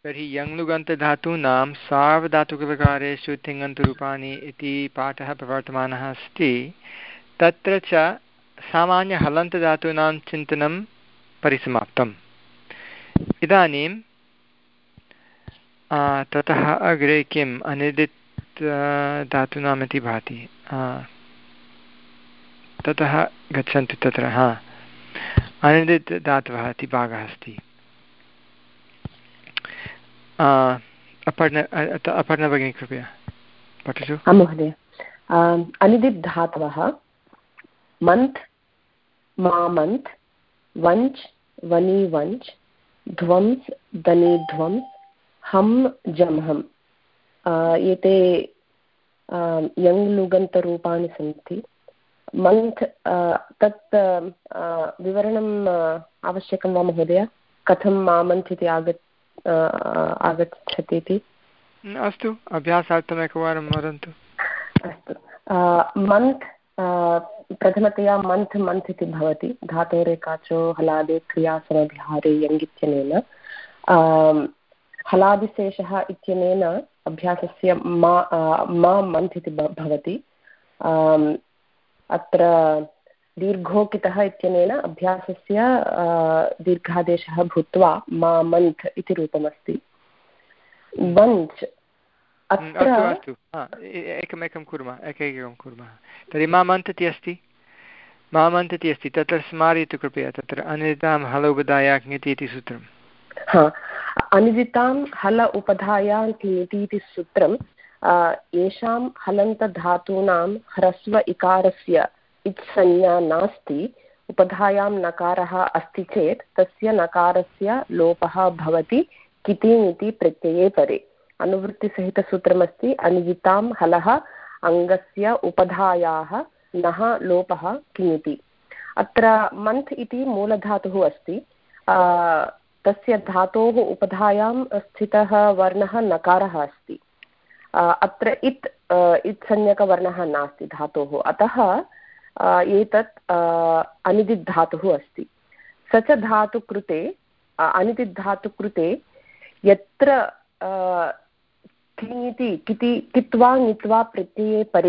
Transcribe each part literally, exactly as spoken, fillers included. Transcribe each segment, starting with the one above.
तर्हि यङ्लुगन्तधातूनां सार्वधातुकप्रकारेषु तिङन्तरूपाणि इति पाठः प्रवर्तमानः अस्ति। तत्र च सामान्यहलन्तधातूनां चिन्तनं परिसमाप्तम्। इदानीं ततः अग्रे किम् अनिदित् धातूनाम् इति भाति। ततः गच्छन्तु तत्र हा अनिदित् धातवः इति भागः अस्ति। अपर्ण अपर्णा भगिनी कृपया पठतु। आं महोदय। अनिदित् धातवः मन्त् मामन्त् वञ्च् वनि वञ्च् ध्वंस् धनि ध्वंस् हं जंहम् एते यङ्लुगन्तरूपाणि सन्ति। मन्त् तत् विवरणम् आवश्यकं वा महोदय, कथं मामन्त् इति आगत् आगच्छति इति? अस्तु, अभ्यासार्थम् एकवारं वदन्तु। अस्तु, मन्त् प्रथमतया मन्त् मन्त् इति भवति धातोरेकाचो हलादे क्रियासमभिहारे यङ्गित्यनेन। हलादिशेषः इत्यनेन अभ्यासस्य मा मा मन्त् इति भवति। अत्र दीर्घोकितः इत्यनेन अभ्यासस्य दीर्घादेशः भूत्वा मा मन्त् इति रूपमस्ति। वञ्च् अस्तु अस्तु एकमेकं कुर्मः एकैकं कुर्मः। तर्हि मामन्त् इति अस्ति मामन्त् इति अस्ति तत्र स्मारयतु कृपया। तत्र अनिदितां हल उपधाया क्ङिति इति सूत्रं। हा, अनिदितां हल उपधाया क्ङिति इति सूत्रं येषां हलन्तधातूनां ह्रस्व इकारस्य इत्संज्ञा नास्ति, उपधायां नकारः अस्ति चेत् तस्य नकारस्य लोपः भवति कितिङ् इति प्रत्यये परे। अनुवृत्तिसहितसूत्रमस्ति अनिदितां हलः अङ्गस्य उपधायाः नः लोपः किङिति। अत्र मन्त् इति मूलधातुः अस्ति। तस्य धातोः उपधायां स्थितः वर्णः नकारः अस्ति। अत्र इत् इत्संज्ञकवर्णः नास्ति धातोः, अतः एतत् अनिदित् धातुः अस्ति। स च धातुकृते अनिदित् धातुकृते यत्र क्ङिति किति कित्वा ङित्वा प्रत्यये परे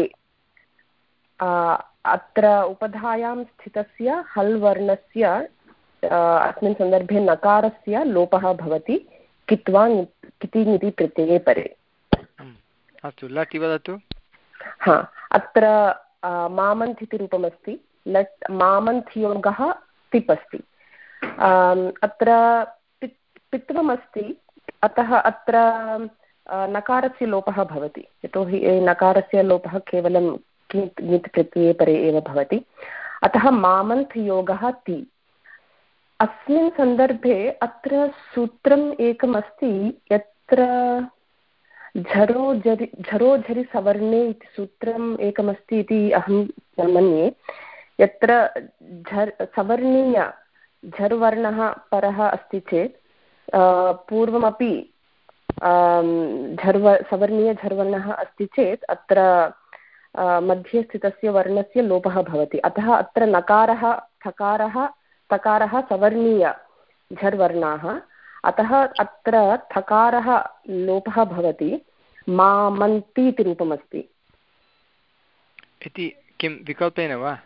अत्र उपधायां स्थितस्य हल् वर्णस्य अस्मिन् सन्दर्भे नकारस्य लोपः भवति कित्वा किति ङिति प्रत्यये परे। अस्तु, लट् वदतु। हा, अत्र मामन्त् इति रूपमस्ति। लट् मामन्त् योगः तिप् अस्ति। अत्र पित्वमस्ति, अतः अत्र नकारस्य लोपः भवति, यतोहि नकारस्य लोपः केवलं कित् ङित् प्रत्यये परे एव भवति। अतः मामन्त् योगः ति। अस्मिन् सन्दर्भे अत्र सूत्रम् एकमस्ति यत्र झरो झरि झरो झरि सवर्णे इति सूत्रम् एकमस्ति इति अहं मन्ये। यत्र झर् सवर्णीय झर् वर्णः परः अस्ति चेत् पूर्वमपि झर्व सवर्णीय झर्वर्णः अस्ति चेत् अत्र मध्ये स्थितस्य वर्णस्य लोपः भवति। अतः अत्र नकारः थकारः तकारः सवर्णीय झर्वर्णाः, अतः अत्र थकारः लोपः भवति। मामन्ति इति रूपमस्ति। इति किं विकल्पेन वा?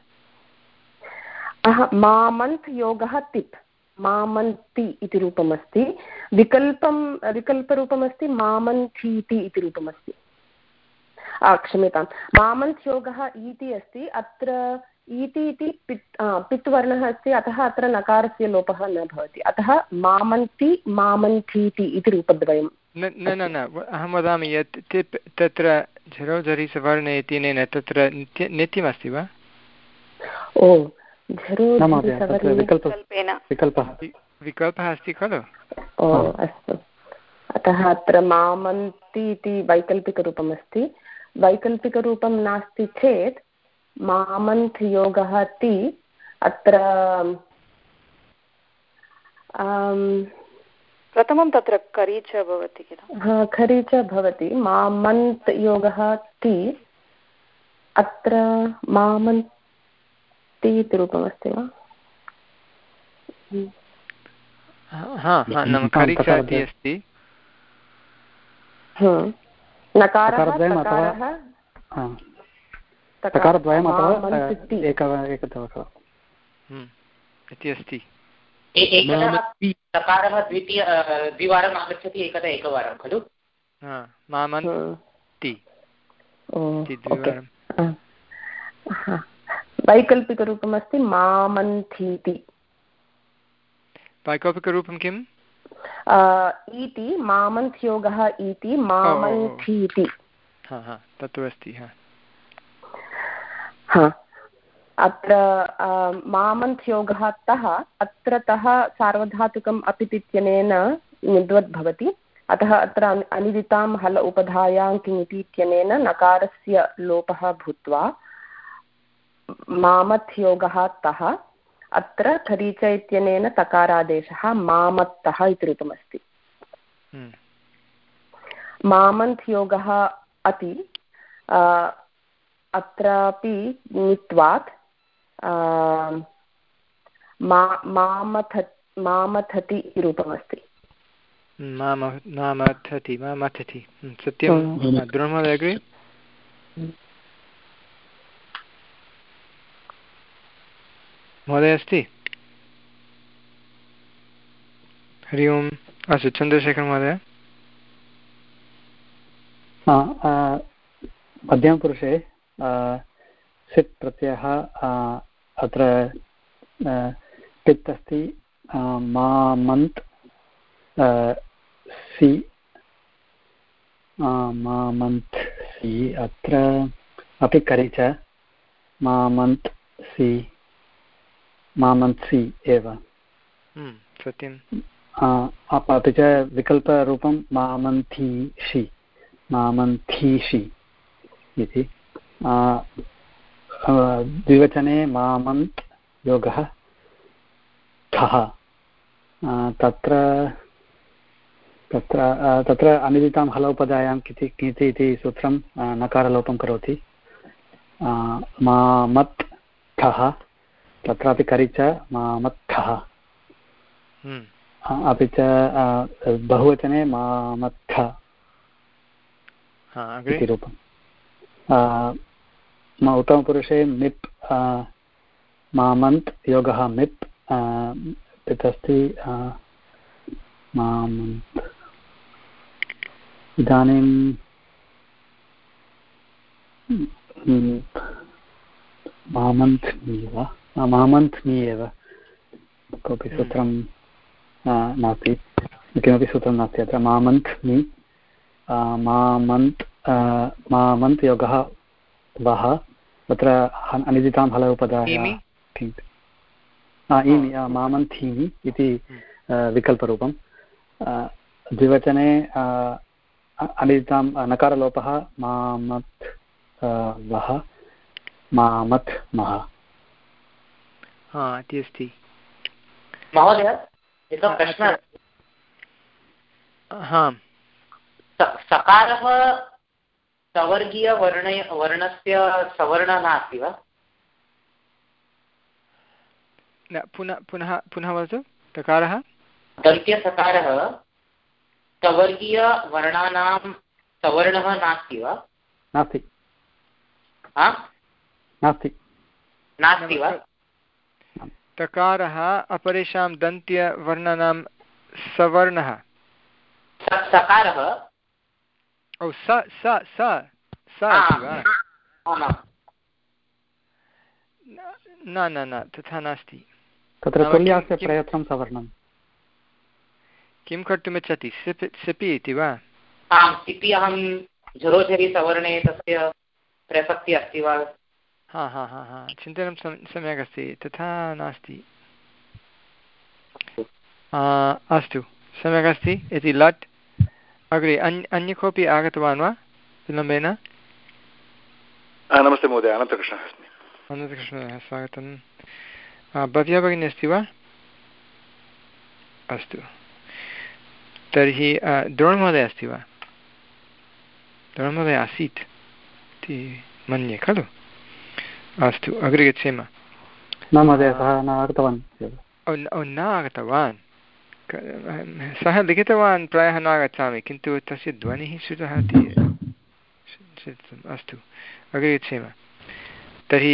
मामन्त् योगः तिप्, मामन्ति इति रूपमस्ति। विकल्पं विकल्परूपमस्ति मामन्थीति इति रूपमस्ति। क्षम्यतां, मामन्त् योगः इति अस्ति। अत्र इति इति पित् पित् वर्णः अस्ति, अतः अत्र नकारस्य लोपः न भवति। अतः मामन्ति मामन्थीति इति रूपद्वयं। न न न अहं वदामि यत् तिप् तत्र झरो झरि सवर्णे इत्यनेन तत्र नित्यमस्ति वा? ओ, विकल्पः अस्ति खलु? ओ अस्तु, अतः अत्र मामन्ति इति वैकल्पिकरूपमस्ति। वैकल्पिकरूपं नास्ति चेत् मामन्त् योगः ति अत्र प्रथमं तत्र करि च भवति किल? हा, खरि च भवति। मामन्त् योगः ति अत्र मामन्ति इति रूपमस्ति वा? हा हा, नाम खरि च इति अस्ति। नकारद्वयम् अथवा तकारद्वयम् अथवा एकः इति अस्ति। तकारः द्वितीय द्विवारम् आगच्छति एकदा एकवारं खलु। मामन्ति द्विवारं। वैकल्पिकरूपमस्ति मामन्थीति। वैकल्पिकरूपं किम्? इति मामन्त्योगः इति मामन्थीति। तत्तु अस्ति। अत्र मामन्त्योगः तः अत्र तः सार्वधातुकम् अपित् इत्यनेन निद्वद् भवति, अतः अत्र अनिदितां हल उपधायां किङिति इत्यनेन नकारस्य लोपः भूत्वा मामत्योगः तः, अत्र खरीच इत्यनेन तकारादेशः मामत्तः इति रूपमस्ति। मामन्त्योगः अति अत्रापि ङित्वात् मामथ मामथति इति रूपमस्ति। मामथति मामथति सत्यं। द्रोणमहोदय अग्रे। महोदय अस्ति? हरि ओम्। अस्तु, चन्द्रशेखर महोदय। मध्यमपुरुषे सिट् प्रत्ययः अत्र पित् अस्ति, मामन्त् सि मामन्त् सि, अत्र अपि करिच मामन्त् सि मामन्त्सि एव सत्यं। अपि च विकल्परूपं मामन्थीषि मामन्थीषि इति। द्विवचने मामन्त् योगः ठः, तत्र तत्र तत्र अनिदितां हलोपदायां किति किति इति सूत्रं नकारलोपं करोति। मामत् ठः, तत्रापि करिच मामत्थः। अपि च बहुवचने मामत्थ इति रूपम्। उत्तमपुरुषे मिप् मामन्त् योगः मिप् पित् अस्ति मामन्त्। इदानीं मामन्थ्मि वा मामन्थ्मि एव कोऽपि सूत्रं नास्ति, किमपि सूत्रं नास्ति अत्र। मामन्थ्मि मामन्त् मामन्त् योगः वः, तत्र अनिदितां हल उपधायाः ईमि मामन्थीमि इति विकल्परूपं। द्विवचने अनिदितां नकारलोपः मामत् वः मामत् मः इति अस्ति। महोदय एकः प्रश्नः। सकारः सवर्गीयवर्ण वर्णस्य सवर्णः नास्ति वा? न, पुनः पुनः पुनः वदतु। तकारः दन्त्यसकारः सवर्गीयवर्णानां सवर्णः नास्ति वा? नास्ति नास्ति नास्ति वा? तकारः अपरेषां दन्त्यवर्णानां सवर्णः। सकारः ओ स स स स इति वा? न न न तथा नास्ति। तत्र तुल्यास्य प्रयत्नं सवर्णं। किं कर्तुमिच्छति? सिपि सिपि इति वा? आम्, सिपि अहं झरोझरि सवर्णे तस्य प्रसक्तिः अस्ति वा? हा हा हा हा चिन्तनं सम्यक् अस्ति, तथा नास्ति। अस्तु, सम्यक् अस्ति इति लट्। अग्रे अन्य अन्य कोऽपि आगतवान् वा विलम्बेन? नमस्ते महोदय, अनन्तकृष्णः अस्मि। अनन्तकृष्णः, स्वागतं। भव्या भगिनी अस्ति वा? अस्तु, तर्हि द्रोणमहोदय अस्ति वा? द्रोणमहोदय आसीत् इति मन्ये खलु? अस्तु, अग्रे गच्छेम। न महोदय, सः न आगतवान्। ओ न आगतवान्, सः लिखितवान् प्रायः नागच्छामि, किन्तु तस्य ध्वनिः श्रुतः इति अस्तु अग्रे गच्छेम। तर्हि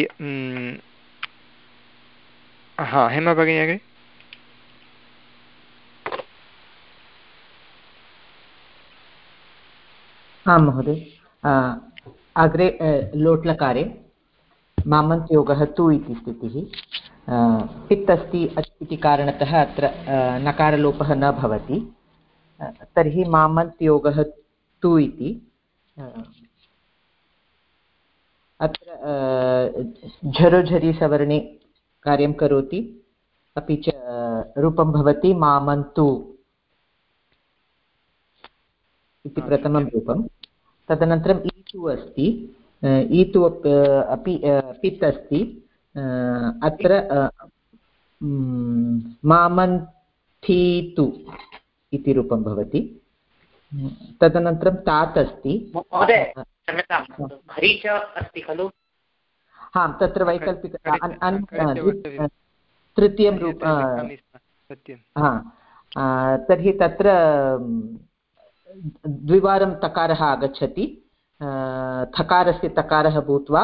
हा हेमा भगिनी अग्रे। आं महोदय, अग्रे लोट्लकारे मामन्त्योगः तु इति स्थितिः। पित् अस्ति इति कारणतः अत्र नकारलोपः न भवति। तर्हि मामन्त्योगः तु इति अत्र झरोझरि सवर्णे कार्यं करोति, अपि च रूपं भवति मामन्तु इति प्रथमं रूपं। तदनन्तरम् ईतु अस्ति, ईतु अपि पित् अस्ति, अत्र मामन्थीतु इति रूपं भवति। तदनन्तरं तात् अस्ति, खलु? हां, तत्र वैकल्पिक तृतीयं रूप। हा, तर्हि तत्र द्विवारं तकारः आगच्छति, थकारस्य तकारः भूत्वा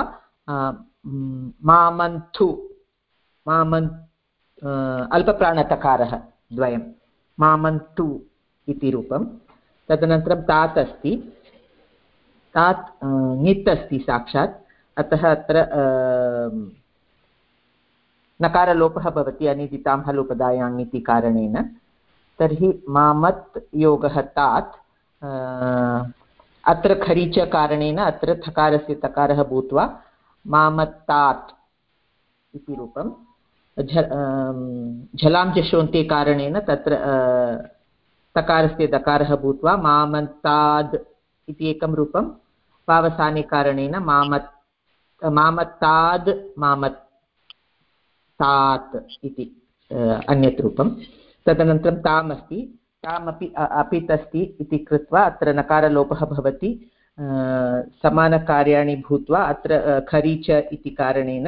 मामन्थु, मामन् अल्पप्राणतकारः द्वयं, मामन्तु इति रूपं। तदनन्तरं तात् अस्ति, तात् ङित् अस्ति साक्षात्, अतः अत्र नकारलोपः भवति अनिदितां हलोपदायाम् इति कारणेन। तर्हि मामत् योगः तात्, अत्र खरीच कारणेन अत्र थकारस्य तकारः भूत्वा मामत्तात् इति रूपं। झ झलां जशोन्ते कारणेन तत्र तकारस्य दकारः भूत्वा मामन्ताद् इति एकं रूपं। पावसाने कारणेन मामत् मामत्ताद् मामत्तात् इति अन्यत् रूपं। तदनन्तरं ताम् अस्ति, तामपि अपित् अस्ति इति कृत्वा अत्र नकारलोपः भवति, समानकार्याणि भूत्वा अत्र खरीच इति कारणेन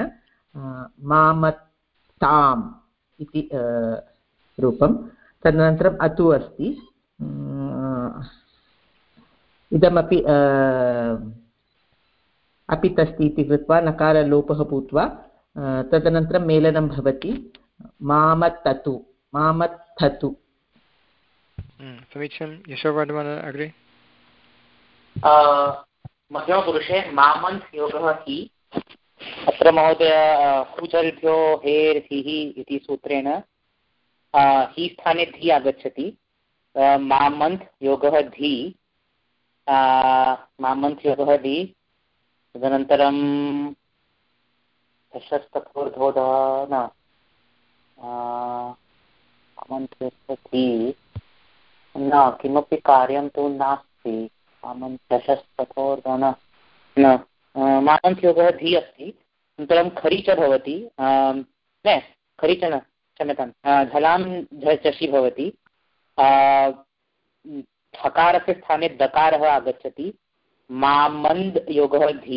मामत्ताम् इति रूपं। तदनन्तरम् अतु अस्ति, इदमपि अपित् अस्ति इति कृत्वा नकारलोपः भूत्वा तदनन्तरं मेलनं भवति, मामत्ततु, मामत्थतु। समीचीनं। यशोवर्धन अग्रे। मध्यमपुरुषे मामन्त् योगः हि, अत्र महोदय कुचल्भ्यो हेर् हिः इति सूत्रेण हि स्थाने धि आगच्छति। मामन्त् योगः धि, मामन्त् योगः धि। तदनन्तरं दशस्तथोर्धोधः न मामन्त् धि न, किमपि कार्यं तु नास्ति। मामन्त् दशस्तथोर्धः न, मामन्त् योगः धि अस्ति। अनन्तरं खरीच भवति, न खरीच न, क्षम्यतां, झलां झषि भवति। थकारस्य स्थाने दकारः आगच्छति, मामन्द योगः धि।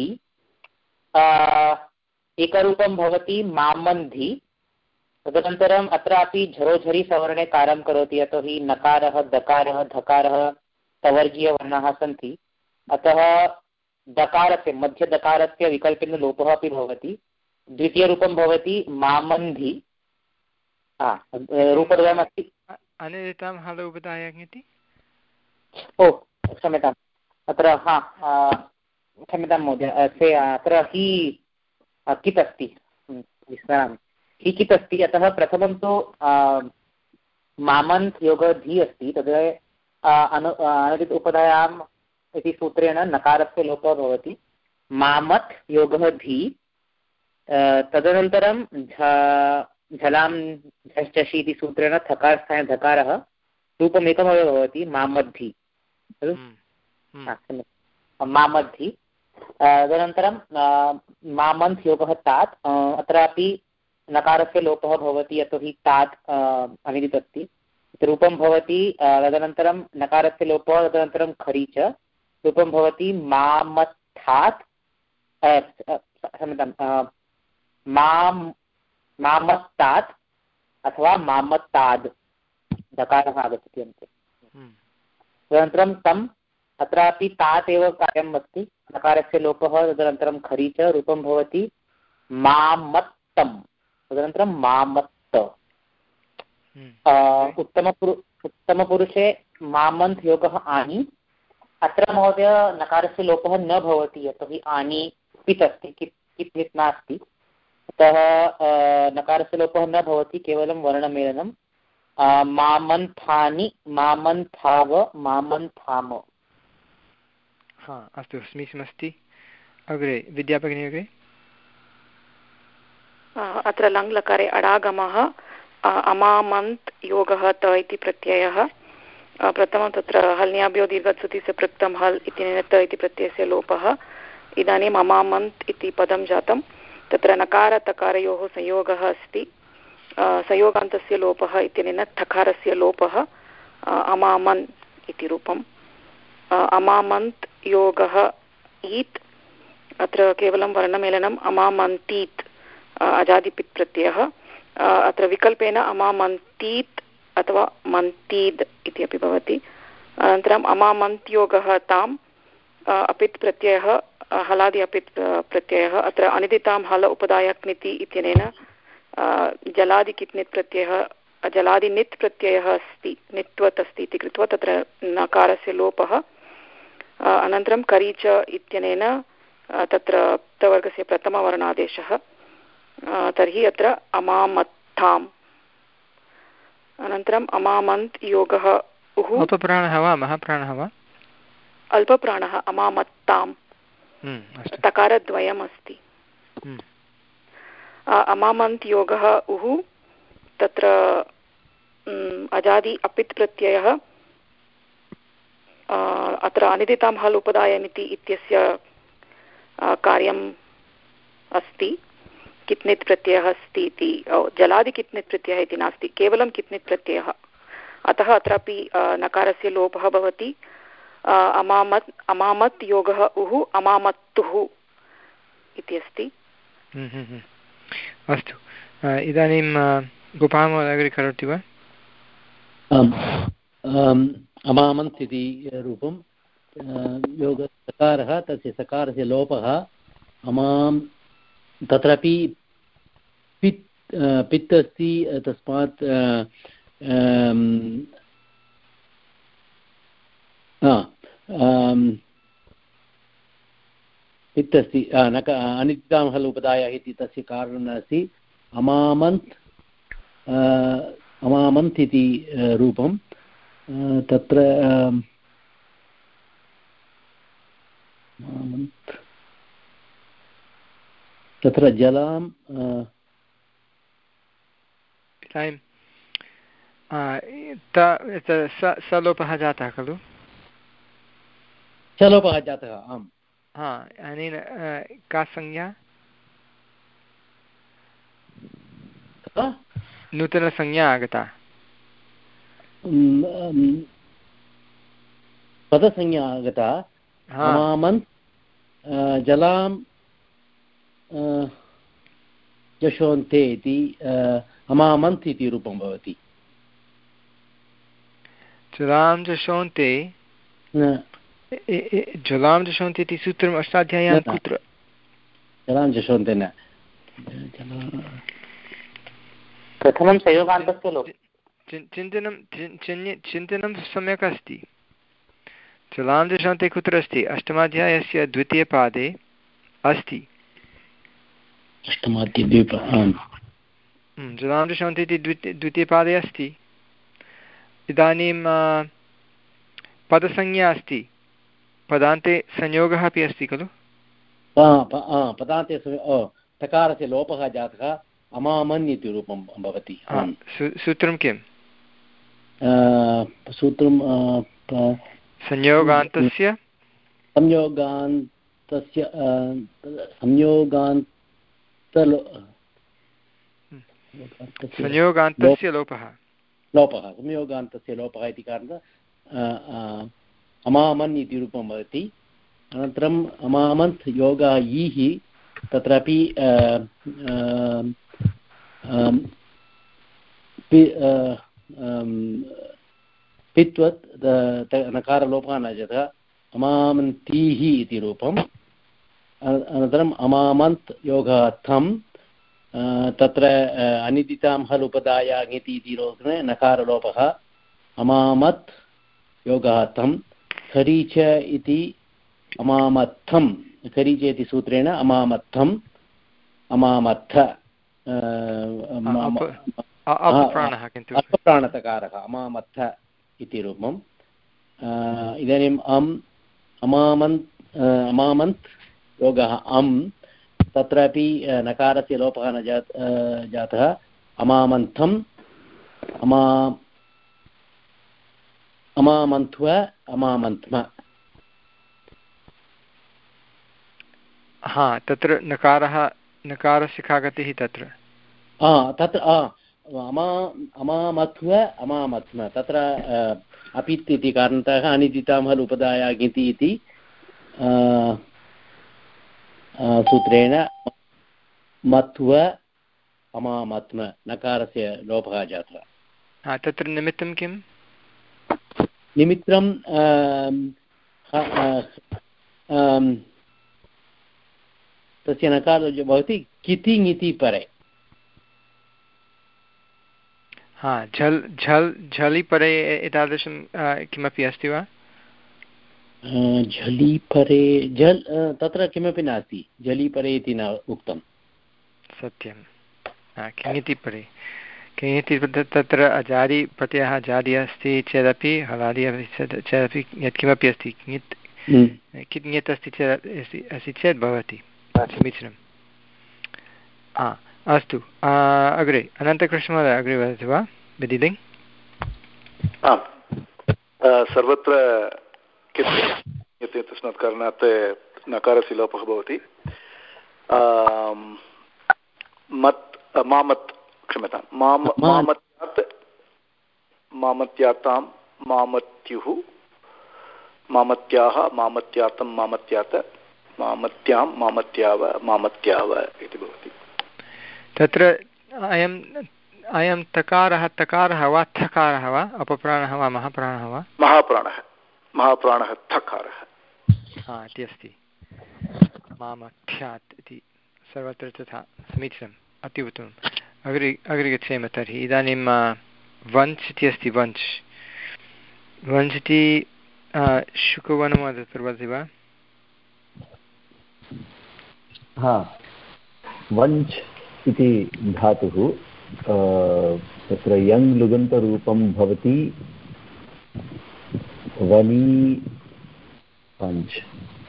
एकरूपं भवति मामन्धि। तदनन्तरम् अत्रापि झरोझरि सवर्णे कार्यं करोति, यतोहि नकारः दकारः धकारः तवर्गीयवर्णाः सन्ति, अतः दकारस्य मध्यदकारस्य विकल्पेन लोपः अपि भवति। द्वितीयरूपं भवति मामन्धि। रूपद्वयमस्ति, अनिदितां हलोपदायम् इति। ओ क्षम्यताम्, अत्र हा क्षम्यतां महोदय, से अत्र हि कित् अस्ति, विस्मरामि, हि कित् अस्ति। अतः प्रथमं तु मामन्त् योगः धि अस्ति, तद् अनु अनदित उपधायाम् इति सूत्रेण नकारस्य लोपः भवति। मामत् योगः धि। तदनन्तरं झ झलां झषि इति सूत्रेण थकारस्थाने धकारः, रूपमेकमेव भवति, मामद्धि। मामद्धि। तदनन्तरं मामन्त् योगः तात्, अत्रापि नकारस्य लोपः भवति, यतोहि तात् अनिदित् अस्ति। रूपं भवति, तदनन्तरं नकारस्य लोपः, तदनन्तरं खरीच, रूपं भवति मामत्थात्, क्षम्यतां, माम् मामत्तात् अथवा मामत्ताद्, दकारः आगच्छति अन्ते। तदनन्तरं तम् अत्रापि तात् एव कार्यम् अस्ति, नकारस्य लोपः, तदनन्तरं खरी च रूपं भवति मामत्तम्, तदनन्तरं मामत्त। उत्तमपुरु उत्तमपुरुषे मामन्त् योगः आनि, अत्र महोदय नकारस्य लोपः न भवति, यतोहि आनि पित् अस्ति, कित् कित् नित् नास्ति, अतः नकारस्य लोपः न भवति, केवलं वर्णमेलनं। मामन्थानि, मामन्थाव, मामन्थाम। हा अस्तु, समीचीनमस्ति। अग्रे विद्याभगिनी अग्रे। अत्र लङ् लकारे अडागमः अमामन्त् योगः त इति प्रत्ययः। प्रथमं तत्र हल्न्याभ्यो दीर्घत्सुतिस्य पृक्तं हल् इत्यनेन त इति प्रत्ययस्य लोपः। इदानीम् अमामन्त् इति पदं जातं, तत्र नकारतकारयोः संयोगः अस्ति, संयोगान्तस्य लोपः इत्यनेन थकारस्य लोपः, अमामन् इति रूपम्। अमामन्त् योगः ईत्, अत्र केवलं वर्णमेलनम्, अमामन्तीत् अजादिपित् प्रत्ययः। अत्र विकल्पेन अमामन्तीत् अथवा मन्तीद् इति अपि भवति। अनन्तरम् अमामन्त्योगः ताम्, अपित् प्रत्ययः, हलादि अपित् प्रत्ययः। अत्र अनिदितां हल उपदायक्निति इत्यनेन जलादिकित् प्रत्ययः, जलादिनित् प्रत्ययः अस्ति, नित्वत् अस्ति इति कृत्वा तत्र नकारस्य लोपः। अनन्तरं करीच इत्यनेन तत्र क्तवर्गस्य प्रथमवर्णादेशः, तर्हि अत्र अमामत्ताम्। अनन्तरम् अमामन्त् योगः उः, अल्पप्राणः वा महाप्राणः वा? अल्पप्राणः, अमामत्ताम्, तकारद्वयम् अस्ति। अमामन्त् योगः उः, तत्र अजादि अपित् प्रत्ययः, अत्र अनिदितां हल् उपदायमिति इत्यस्य कार्यम् अस्ति, कित्नित् प्रत्ययः अस्ति इति, जलादि कित्नित् प्रत्ययः इति नास्ति, केवलं कित्नित् प्रत्ययः, अतः अत्रापि नकारस्य लोपः भवति। अमामत् अमामत् योगः उः अमामत्तुः इति अस्ति। अस्तु, इदानीं गोपालमहोदय अग्रे करोति वा? अमामन्त् इति रूपं योगसकारः, तस्य सकारस्य लोपः अमां, तत्रापि पित् पित् अस्ति, तस्मात् पित् अस्ति, अनिदितां हल् उपदायः इति तस्य कारणं नास्ति। अमामन्त् अमामन्त् इति रूपं तत्र तत्र जलां सलोपः जातः खलु? सलोपः जातः, आम्। हा, अनेन का संज्ञा? नूतनसंज्ञा आगता, पदसंज्ञा आगता। अमामन्त् जलां जशोन्ते इति अमामन्त् इति रूपं भवति। जलां जशोन्ते, जलां जशोन्ते इति सूत्रम् अष्टाध्याय्यां कुत्र? जलां जशोन्ते न, प्रथमं संयोगान्तस्य लोपः। चिन्तनं चिन्तनं सम्यक् अस्ति। जलां जशोन्ते कुत्र अस्ति? अष्टमाध्यायस्य द्वितीयपादे अस्ति। जलां जशोन्ते इति द्वितीय द्वितीयपादे अस्ति। इदानीं पदसंज्ञा अस्ति, पदान्ते संयोगः अपि अस्ति खलु? पदान्ते तकारस्य लोपः जातः, अमामन् इति रूपं भवति। सूत्रं किं? सूत्रं संयोगान्तस्य संयोगान्तस्य संयोगान्त संयोगान्तस्य लोपः लोपः संयोगान्तस्य लोपः इति कारणात् अमामन् इति रूपं भवति। अनन्तरम् अमामन्त् योगः ईः, तत्रापि पित्वत् नकारलोपः न जातः अमामन्तीः इति रूपम् अनन्तरम् अमामन्त् योगार्थं तत्र अनिदितां हल् उपदाया ङिति इति लोपे नकारलोपः अमामत् योगार्थं खरीच इति अमामत्थं खरीच इति सूत्रेण अमामत्थम् अमामत्थ अल्पप्राणतकारः अमामत्थ इति रूपम् इदानीम् अम् अमामन्त् अमामन्त् योगः अम् तत्रापि नकारस्य लोपः न जात जातः अमामन्थम् अमा अमामन्त्व अमामन्त्म हा तत्र नकारः नकारस्य का गतिः तत्र तत्र अमा अमामत्व अमामत्म तत्र अपित् इति कारणतः अनिदितां हल् उपदाया ङिति इति सूत्रेण मत्व अमामत्म नकारस्य लोपः जातः तत्र निमित्तं किं निमित्तं तस्य नकारः भवति किति ङिति परे हा झल् झल् झलि परे एतादृशं किमपि अस्ति वा झलि परे झल् तत्र किमपि नास्ति झलि परे इति न उक्तं सत्यं किङिति परे किङिति तत्र अजादि प्रत्ययः अजादि अस्ति चेदपि हलादि अस्ति चेदपि यत्किमपि अस्ति किङित् किङित् अस्ति चेत् अस्ति चेत् भवति समीचीनम् अस्तु अग्रे अनन्तकृष्णमहोदय अग्रे वदति वा विदिलिङ् आम् सर्वत्र तस्मात् कारणात् नकारस्य लोपः भवति मत् मामत् क्षम्यतां माम मामत्यात् मामत्यातां मामत्युः मामत्याः मामत्यातं मामत्यात मामत्यां मामत्याव मामत्याव इति भवति तत्र अयम् अयं तकारः तकारः वा थकारः वा अपप्राणः वा महाप्राणः वा महाप्राणः महाप्राणः थकारः हा इति अस्ति मामथ्यात् इति सर्वत्र तथा समीचीनम् अति उत्तमम् अग्रे अग्रे गच्छेम तर्हि इदानीं वञ्च् इति अस्ति वञ्च् वञ्च् इति शुकवनं वदति वा हा वञ्च् इति धातुः तत्र यङ् लुगन्तरूपं भवति वनी वञ्च्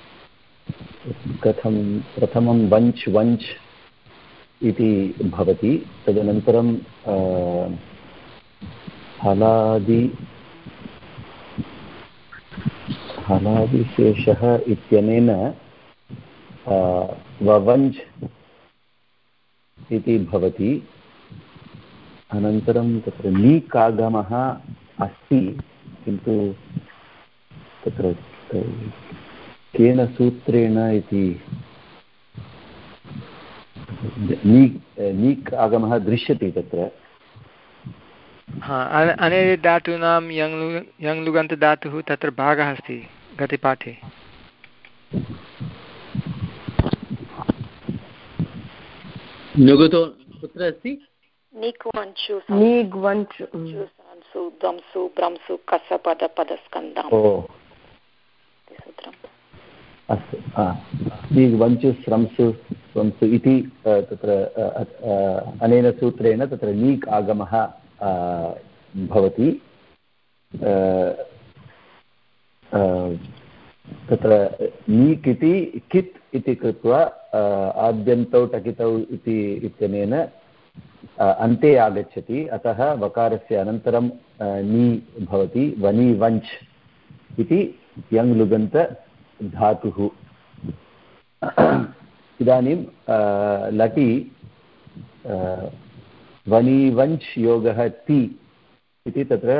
कथं प्रथमं वञ्च् वञ्च् इति भवति तदनन्तरं हलादि हलादिशेषः इत्यनेन ववञ्च् इति भवति अनन्तरं तत्र नीक् आगमः अस्ति किन्तु तत्र केन सूत्रेण इति नीक् नीक् आगमः दृश्यते तत्र हा अनेन धातूनां यङ् यङ् लुगन्तधातुः तत्र भागः अस्ति गतिपाठे नुगतो कुत्र अस्ति निक्वञ्चु निग्वञ्चु संसु द्वंसु ब्रंसु कसपद पदस्कन्धम् अस्तु निग्वञ्चु स्रंसु स्वंसु इति तत्र अनेन सूत्रेण तत्र नीक् आगमः भवति तत्र नीक् इति कित् इति कृत्वा आद्यन्तौ टकितौ इति इत्यनेन अन्ते आगच्छति अतः वकारस्य अनन्तरं नी भवति वनि वञ्च् इति यङ् लुगन्त धातुः इदानीं लटि वनि वञ्च् योगः ति इति तत्र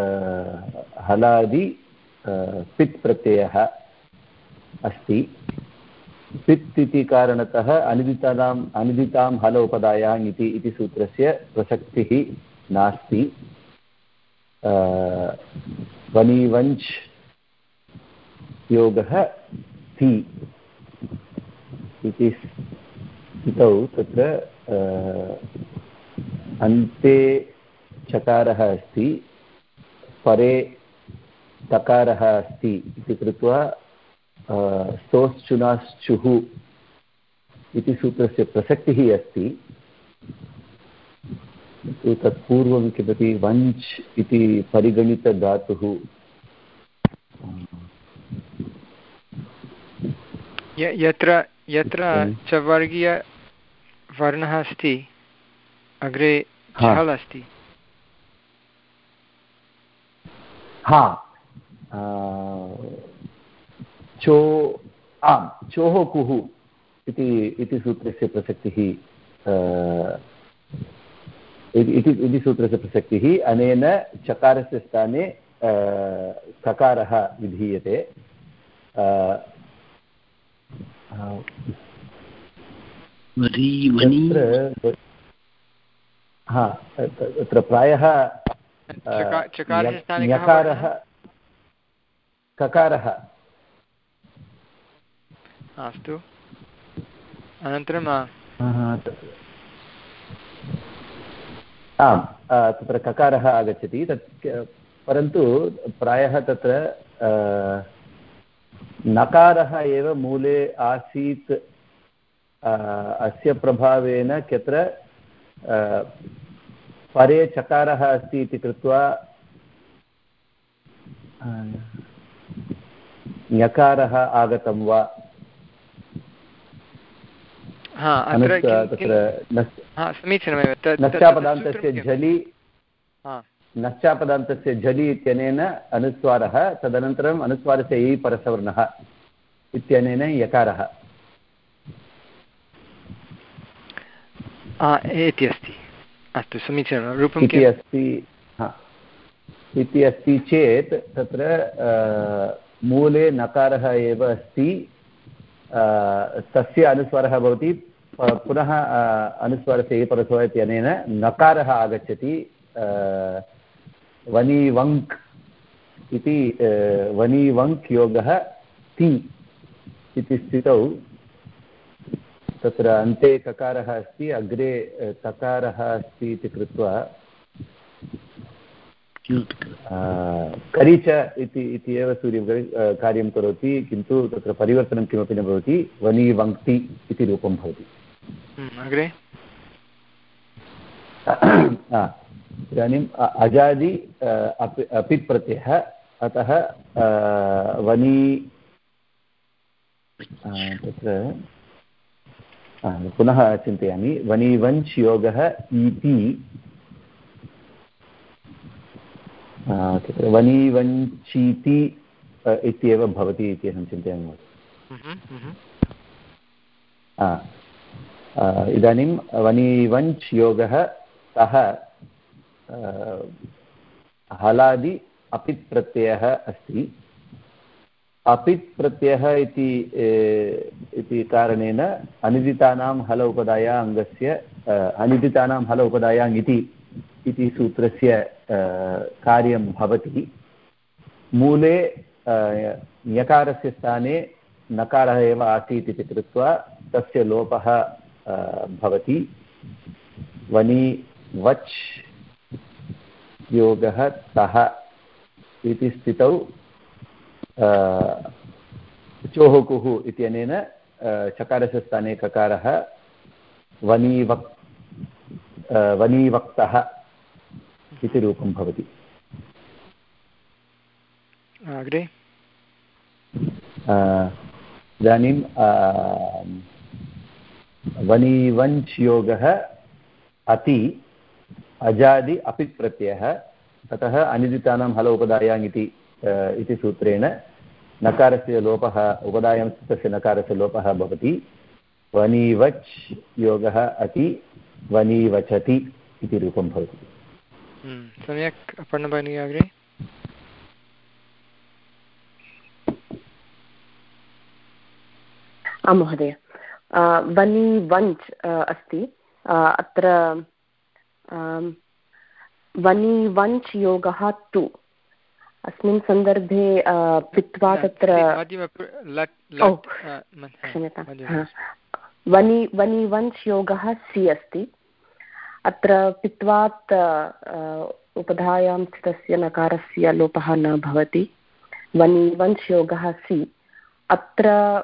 हलादि पित् प्रत्ययः अस्ति पित् इति कारणतः अनिदितानाम् अनिदितां हल उपदायाम् इति इति सूत्रस्य प्रसक्तिः नास्ति वनिवञ्च् योगः ति इति स्थितौ तत्र अन्ते चकारः अस्ति, परे तकारः अस्ति इति कृत्वा सोश्चुनाश्चुः इति सूत्रस्य प्रसक्तिः अस्ति। तत्पूर्वं किमपि वञ्च् इति परिगणितधातुः यत्र यत्र च वर्गीयवर्णः अस्ति अग्रे झल् अस्ति। हा चो आम् चोः कुः इति इति सूत्रस्य प्रसक्तिः इति सूत्रस्य प्रसक्तिः अनेन चकारस्य स्थाने ककारः विधीयते। हा तत्र प्रायः ञकारः ककारः। अस्तु, अनन्तरम् आम् तत्र ककारः आगच्छति। तत् परन्तु प्रायः तत्र नकारः एव मूले आसीत्। अस्य प्रभावेन यत्र परे चकारः अस्ति इति कृत्वा ञकारः आगतं वा? समीचीनमेव। नश्चापदान्तस्य झलि नश्चापदान्तस्य झलि इत्यनेन अनुस्वारः, तदनन्तरम् अनुस्वारस्य इ परसवर्णः इत्यनेन यकारः इति अस्ति। अस्तु, समीचीनं रूपम् इति अस्ति। इति अस्ति चेत् तत्र मूले नकारः एव अस्ति, तस्य अनुस्वारः भवति, पुनः अनुस्वारस्य परस्वर इत्यनेन नकारः आगच्छति। वनिवङ्क् इति वनिवङ्क् योगः ति इति स्थितौ तत्र अन्ते ककारः अस्ति, अग्रे तकारः अस्ति इति कृत्वा करिच इति इति एव सूर्यं कार्यं करोति, किन्तु तत्र परिवर्तनं किमपि न भवति। वनिवङ्क्ति इति रूपं भवति। अग्रे इदानीम् अजादि अपित् प्रत्ययः, अतः वनि तत्र पुनः चिन्तयामि। वनिवञ्च् योगः इति तत्र वनिवञ्चीति इत्येव भवति इति अहं चिन्तयामि। इदानीं वनिवञ्च् योगः सः हलादि अपित् प्रत्ययः अस्ति। अपित् प्रत्ययः इति इति कारणेन अनिदितानां हल उपधाया अङ्गस्य अनिदितानां हल उपधायाङ् इति इति सूत्रस्य कार्यं भवति। मूले ञकारस्य स्थाने नकारः एव आसीत् इति कृत्वा तस्य लोपः भवति। वनि वच् योगः तः इति स्थितौ चोः कुः इत्यनेन चकारस्य स्थाने ककारः वनिवक् वनिवक्तः इति रूपं भवति। अग्रे इदानीं वनिवञ्च् योगः अति अजादि अपित् प्रत्ययः, अतः अनिदितानां हल उपधायाङ् इति इति सूत्रेण नकारस्य लोपः उपधायां तस्य नकारस्य लोपः भवति। वनिवच् योगः अति वनिवचति इति रूपं भवति। सम्यक् पर्णपाणि अग्रे आं महोदय। वनि वञ्च् अस्ति अत्र वनि वञ्च् योगः तु अस्मिन् सन्दर्भे पित्वा तत्र क्षम्यतां वनि वनि वञ्च् योगः सि अस्ति अत्र पित्वात् उपधायां स्थितस्य नकारस्य लोपः न भवति वनि वञ्च् योगः सि अत्र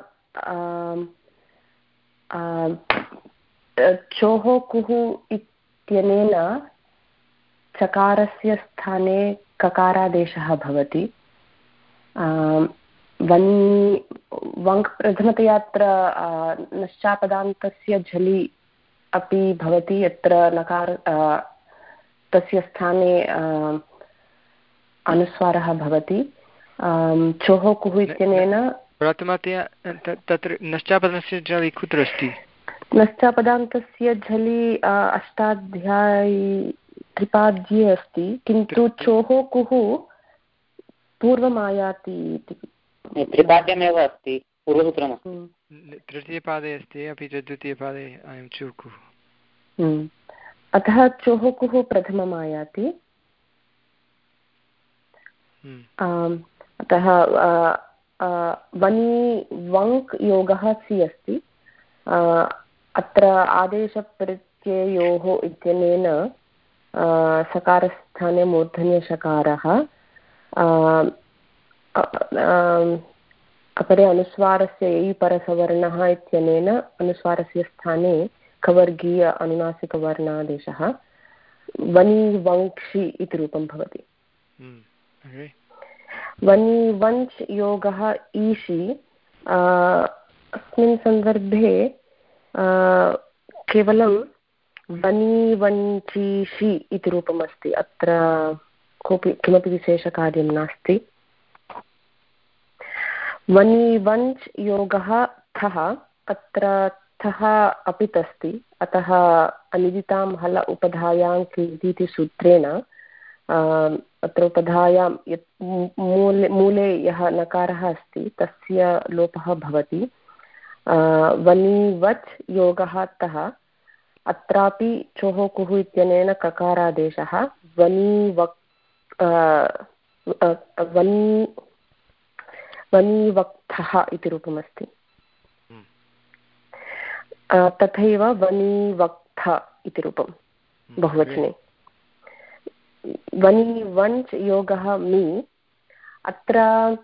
चोः कुः इत्यनेन चकारस्य स्थाने ककारादेशः भवति वनि वङ्क् प्रथमतया अत्र नश्चापदान्तस्य झलि अपि भवति यत्र नकार तस्य स्थाने अनुस्वारः भवति चोः कुः इत्यनेन प्रथमतया तत्र नश्चापदस्य झलि कुत्र अस्ति नश्चापदान्तस्य झलि अष्टाध्यायी त्रिपाद्ये अस्ति किन्तु चोः कुः पूर्वमायाति इति त्रिपाद्यमेव अस्ति पूर्वसूत्रमस्ति तृतीयपादे अस्ति अपि च द्वितीयपादे अयं चोः कुः अतः चोः कुः प्रथमम् आयाति अतः वनि वङ्क् योगः सि अस्ति अत्र आदेशप्रत्ययोः इत्यनेन सकारस्थाने मूर्धन्यषकारः अपरे अनुस्वारस्य ऐ परसवर्णः इत्यनेन अनुस्वारस्य स्थाने कवर्गीय अनुनासिकवर्णादेशः वनि वङ्क्षि इति रूपं भवति वनि वञ्च् योगः ईशि अस्मिन् सन्दर्भे केवलं वनि वञ्चीषि इति रूपमस्ति अत्र कोऽपि किमपि विशेषकार्यं नास्ति वनि वञ्च् योगः थः अत्र थः अपित् अस्ति अतः अनिदितां हल उपधायां क्रीडिति सूत्रेण अत्र उपधायां यत् मूले मूले यः नकारः अस्ति तस्य लोपः भवति वनि वच् योगः तः अत्रापि चोः कुः इत्यनेन ककारादेशः वनि वक् वनि वनि वक्थः इति रूपमस्ति तथैव वनि वक्थ इति रूपं बहुवचने वनि वञ्च् योगः मि अत्र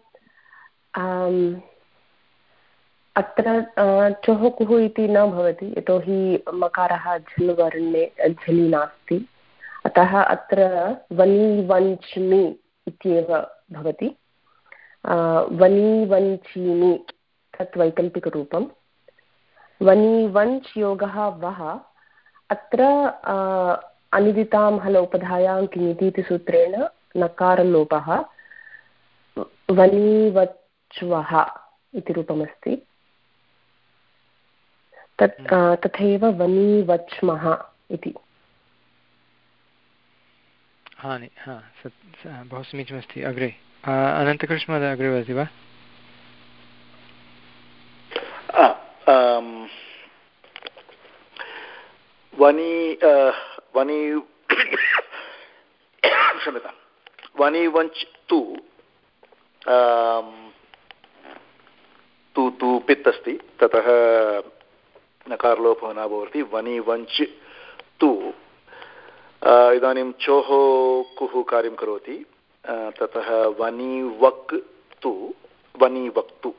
अत्र चोः कुः इति न भवति यतोहि मकारः झल् वर्णे झलि नास्ति अतः अत्र वनि वञ्च् मि इत्येव भवति वनि वञ्चीमि तत् वैकल्पिकरूपं वनि वञ्च् योगः वः अत्र अनिदितां हल उपधायां किमिति इति सूत्रेण नकारलोपः वनि वच्वः इति रूपमस्ति तत् तथैव वनि वच्मः इति हा हा बहु समीचीनमस्ति अग्रे अनन्तकृष्णमहोदय अग्रे वदति वा वनि वनि क्षम्यतां वनि वञ्च् तु तु तु पित् अस्ति ततः नकारलोपः न भवति वनि वञ्च् तु इदानीं चोः कुः कार्यं करोति ततः वनि वक् तु वनि वक्तु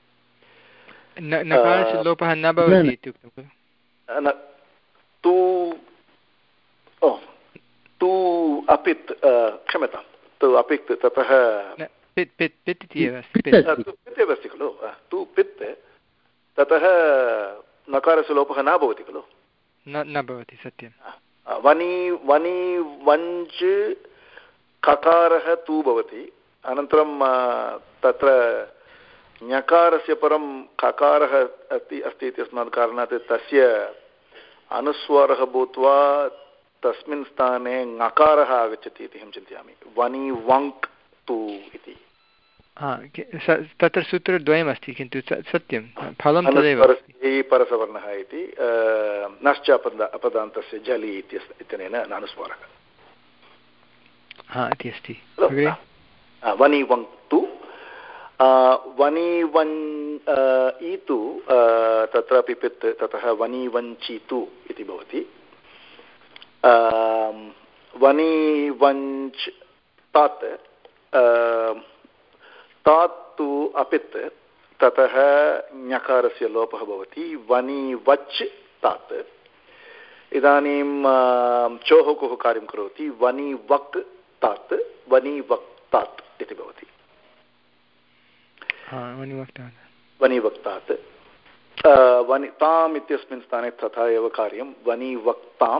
नकारस्य लोपः न भवति इत्युक्तं तु तु अपित् क्षम्यतां तु अपित् ततः पित् पित् पित् इति एव पित् एव अस्ति खलु तु पित् ततः नकारस्य लोपः न भवति खलु न भवति सत्यं वनि वनि वञ्च् ककारः तु भवति अनन्तरं तत्र ञकारस्य परं ककारः अस्ति अस्ति इत्यस्मात् कारणात् तस्य अनुस्वारः भूत्वा तस्मिन् स्थाने ङकारः आगच्छति इति अहं चिन्तयामि वनि वङ्क् तु इति तत्र सूत्रद्वयमस्ति किन्तु सत्यं फलं तदेव परसवर्णः इति नश्च अपद अपदान्तस्य जलि इत्यनेन अनुस्वारः हा इति अस्ति वनि वङ्क्तु वनि वन् ईतु तत्रापि पित् ततः वनि वञ्चितु इति भवति वनि वञ्च् तात् तात् तु अपित् ततः ञकारस्य लोपः भवति वनि वच् तात् इदानीं चोः कुः कार्यं करोति वनि वक् तात् वनि वक् तात् इति भवति वनि वक्तात् वनि ताम् इत्यस्मिन् स्थाने तथा एव कार्यं वनि वक्तां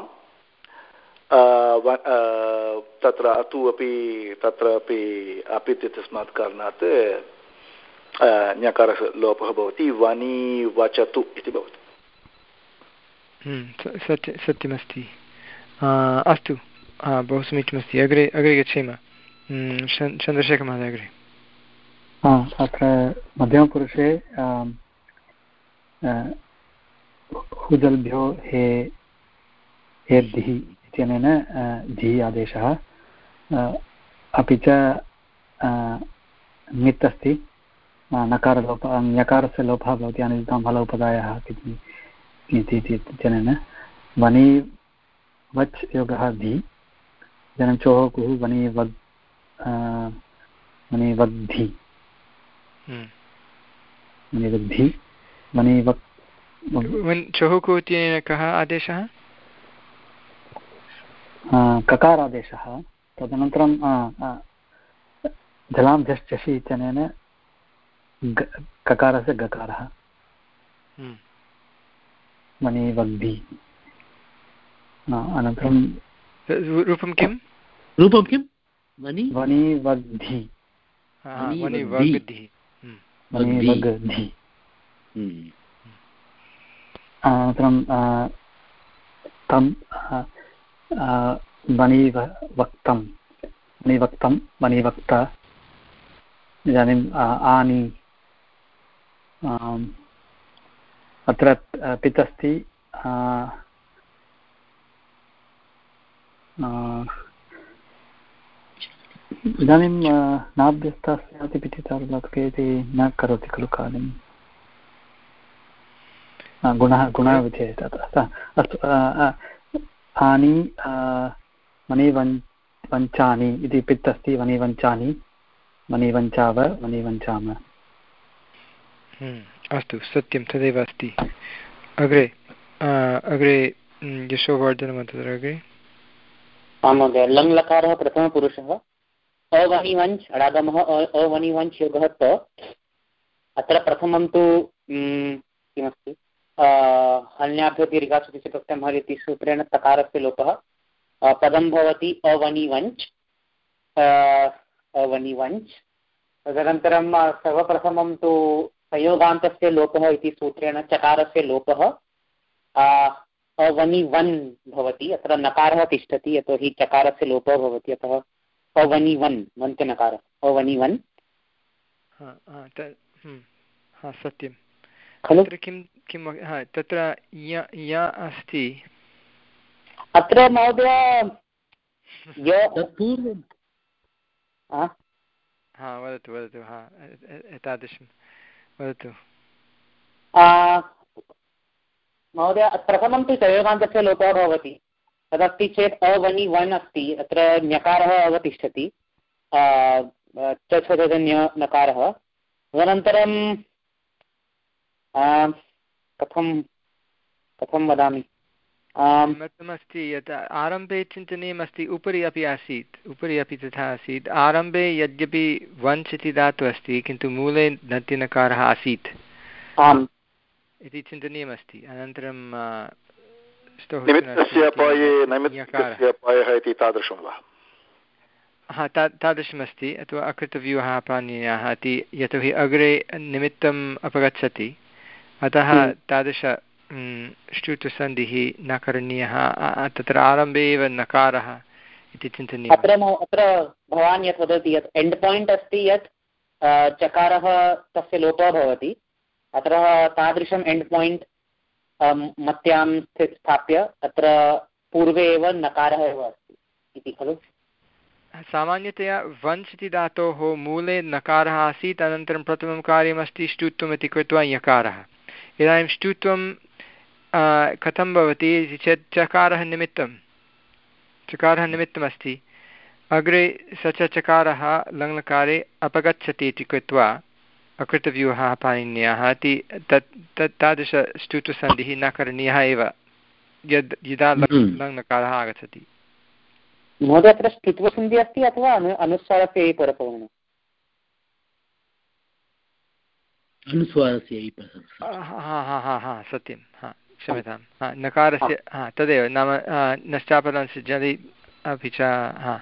तत्र अतु अपि तत्रापि अपित् इत्यस्मात् कारणात् ञकारस्य लोपः भवति वनि वचतु इति भवति सत्य सत्यमस्ति अस्तु बहु समीचीनमस्ति अग्रे अग्रे गच्छेम चन्द्रशेखरमहोदय अग्रे अत्र मध्यमपुरुषे हुजल्भ्यो हे हेर्धिः इत्यनेन धि आदेशः अपि च ङित् अस्ति नकारलोपः ञकारस्य लोपः भवति अनिदितां हलोपदायः इति इत्यनेन वनि वच् योगः धि इदानीं चोः कुः वनि वग् वनि वग्धि वनि वग्धि वनि वक् चोः कुः इत्यनेन कः आदेशः ककारादेशः तदनन्तरं जलां झषि इत्यनेन ककारस्य गकारः वनि वग्धि अनन्तरं रूपं किं रूपं किं वनि वनि वग्धि वनि वग्धि वनि वग्धि अनन्तरं तं वनि वक्तं वनि वक्तं वनि वक्ता इदानीम् आनि अत्र पित् अस्ति इदानीं नाभ्यस्तास्याति पितितार्लके इति न करोति खलु कार्यं गुणः गुणः विधेयः अस्तु आनि वनि वन् वञ्चानि इति पित् अस्ति वनि वञ्चानि वनि वञ्चाव वनि वञ्चाम अस्तु सत्यं तदेव अस्ति अग्रे अग्रे यशोवर्धनं तत्र अग्रे आं महोदय लङ् लकारः प्रथमपुरुषः अवनिवञ्च् षडागमः अवनिवञ्च् योगः त अत्र प्रथमं तु किमस्ति हल्याभ्यो दीर्घासु प्रत्ययं हल् इति सूत्रेण तकारस्य लोपः पदं भवति अवनिवञ्च् अवनिवञ्च् तदनन्तरं सर्वप्रथमं तु संयोगान्तस्य लोपः इति सूत्रेण चकारस्य लोपः अवनिवन् भवति अत्र नकारः तिष्ठति यतोहि चकारस्य लोपः भवति अतः अवनिवन् मन्त्यनकारः अवनिवन् सत्यं तत्र किं किं तत्र य अस्ति अत्र महोदय पूर्वं हा वदतु वदतु हा एतादृशं वदतु महोदय प्रथमं तु संयोगान्तस्य लोपः भवति तदस्ति चेत् अवनि वन् अस्ति अत्र ञकारः अवतिष्ठति चछदन्य नकारः तदनन्तरं कथं कथं वदामि किमर्थमस्ति यत् आरम्भे चिन्तनीयमस्ति उपरि अपि आसीत् उपरि अपि तथा आसीत् आरम्भे यद्यपि वञ्च् इति धातुः अस्ति किन्तु मूले नत्यनकारः आसीत् आम् इति चिन्तनीयमस्ति अनन्तरं हा ता तादृशमस्ति अथवा अकृतव्यूहः पाणिन्याः इति यतोहि अग्रे निमित्तम् अपगच्छति अतः तादृश श्रुतसन्धिः न करणीयः तत्र आरम्भे एव नकारः इति चिन्तनीयम् अत्र अत्र भवान् यत् वदति यत् एण्ड् पायिण्ट् अस्ति यत् चकारः तस्य लोपः भवति अत्र तादृशम् एण्ड् पायिण्ट् मत्यां स्थाप्य अत्र पूर्वे एव नकारः एव अस्ति इति खलु सामान्यतया वञ्च् इति धातोः मूले नकारः आसीत् अनन्तरं प्रथमं कार्यमस्ति ष्टुत्वम् इति कृत्वा यकारः। इदानीं ष्टुत्वं कथं भवति इति चेत् चकारः निमित्तं चकारः निमित्तमस्ति अग्रे स च चकारः लङ्लकारे अपगच्छति इति कृत्वा अकृतव्यूहः पाणिन्याः इति तत् तत् तादृशष्टुत्वसन्धिः न करणीयः एव यद् यदा लङ्लकारः आगच्छति। महोदय अत्र ष्टुत्वसन्धिः अस्ति अथवा अनु अनुस्वारस्य परपवर्णः? अनुस्वारस्य हा हा हा हा सत्यं हा क्षम्यतां हा नकारस्य हा तदेव नाम नश्चापदस्य जलि अपि च हा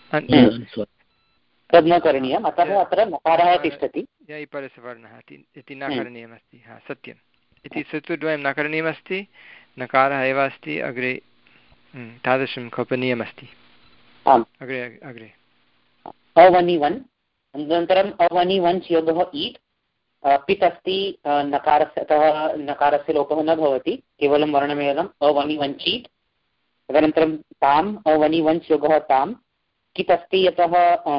तद् न करणीयम् अतः अत्र नकारः तिष्ठति यै परस्य वर्णः इति न करणीयमस्ति हा सत्यम् इति सूत्रद्वयं न करणीयमस्ति नकारः एव अस्ति अग्रे तादृशं कल्पनीयमस्ति अग्रे अग्रे अवनिवन् अनन्तरम् अवनिवञ्च् योगः ईट् पित् अस्ति नकारस्य अतः नकारस्य लोपः न भवति केवलं वर्णमेलनम् अवनिवञ्चीट् तदनन्तरं ताम् अवनिवञ्च् योगः ताम् कित् अस्ति यतः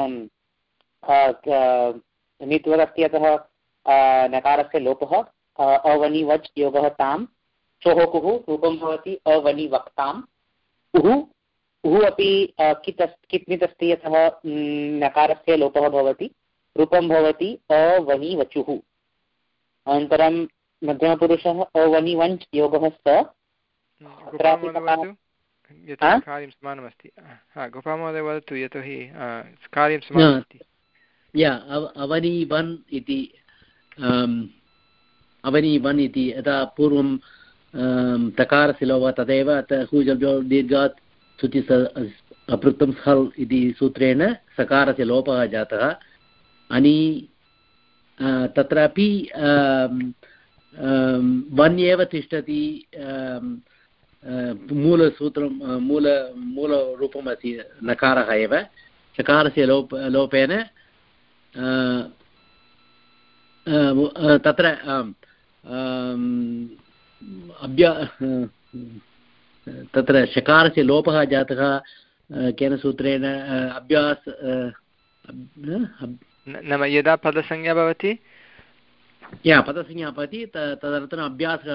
नित्वद् अस्ति यतः नकारस्य लोपः अवनिवच् योगः ताम् चोः कुः रूपं भवति अवनिवक्ताम् उः उः अपि कित् कित् नित् अस्ति यतः नकारस्य लोपः भवति रूपं भवति अवनिवचुः। अनन्तरं मध्यमपुरुषः अवनिवञ्च् योगः स कार्यं समानमस्ति गोपालमहोदय वदतु यतोहि कार्यं समानमस्ति। अवनिवन् इति अवनिवन् इति यदा पूर्वं तकारस्य लोपः तदेव दीर्घात् सुचि अपृक्तं हल् इति सूत्रेण सकारस्य लोपः जातः अनि तत्रापि वन् एव तिष्ठति मूलसूत्रं मूल मूलरूपम् अस्ति नकारः एव चकारस्य लोप लोपेन तत्र अभ्या तत्र शकारस्य लोपः जातः केन सूत्रेण अभ्यास नाम यदा पदसंज्ञा भवति या पदसंज्ञा भवति तदनन्तरम् अभ्यास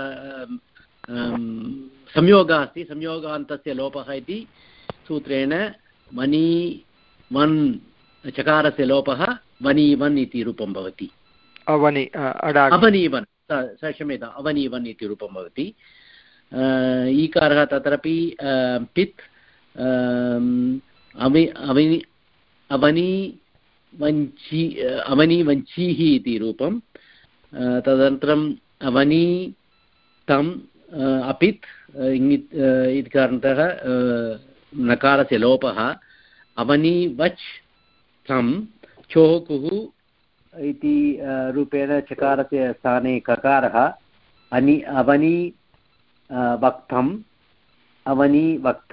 संयोगः अस्ति संयोगान्तस्य लोपः इति सूत्रेण वनि वन् चकारस्य लोपः वनीवन् इति रूपं भवति अवनि अवनीवन् क्षम्यता अवनीवन् इति रूपं भवति। ईकारः तत्रापि पित् अवि अवनि अवनि वञ्ची अवनिवञ्चीः इति रूपं तदनन्तरम् अवनि तम् अपित् इति कारणतः नकारस्य लोपः अवनिवच् तं चोः कुः इति रूपेण चकारस्य स्थाने ककारः अनि अवनि वक्तम् अवनि वक्त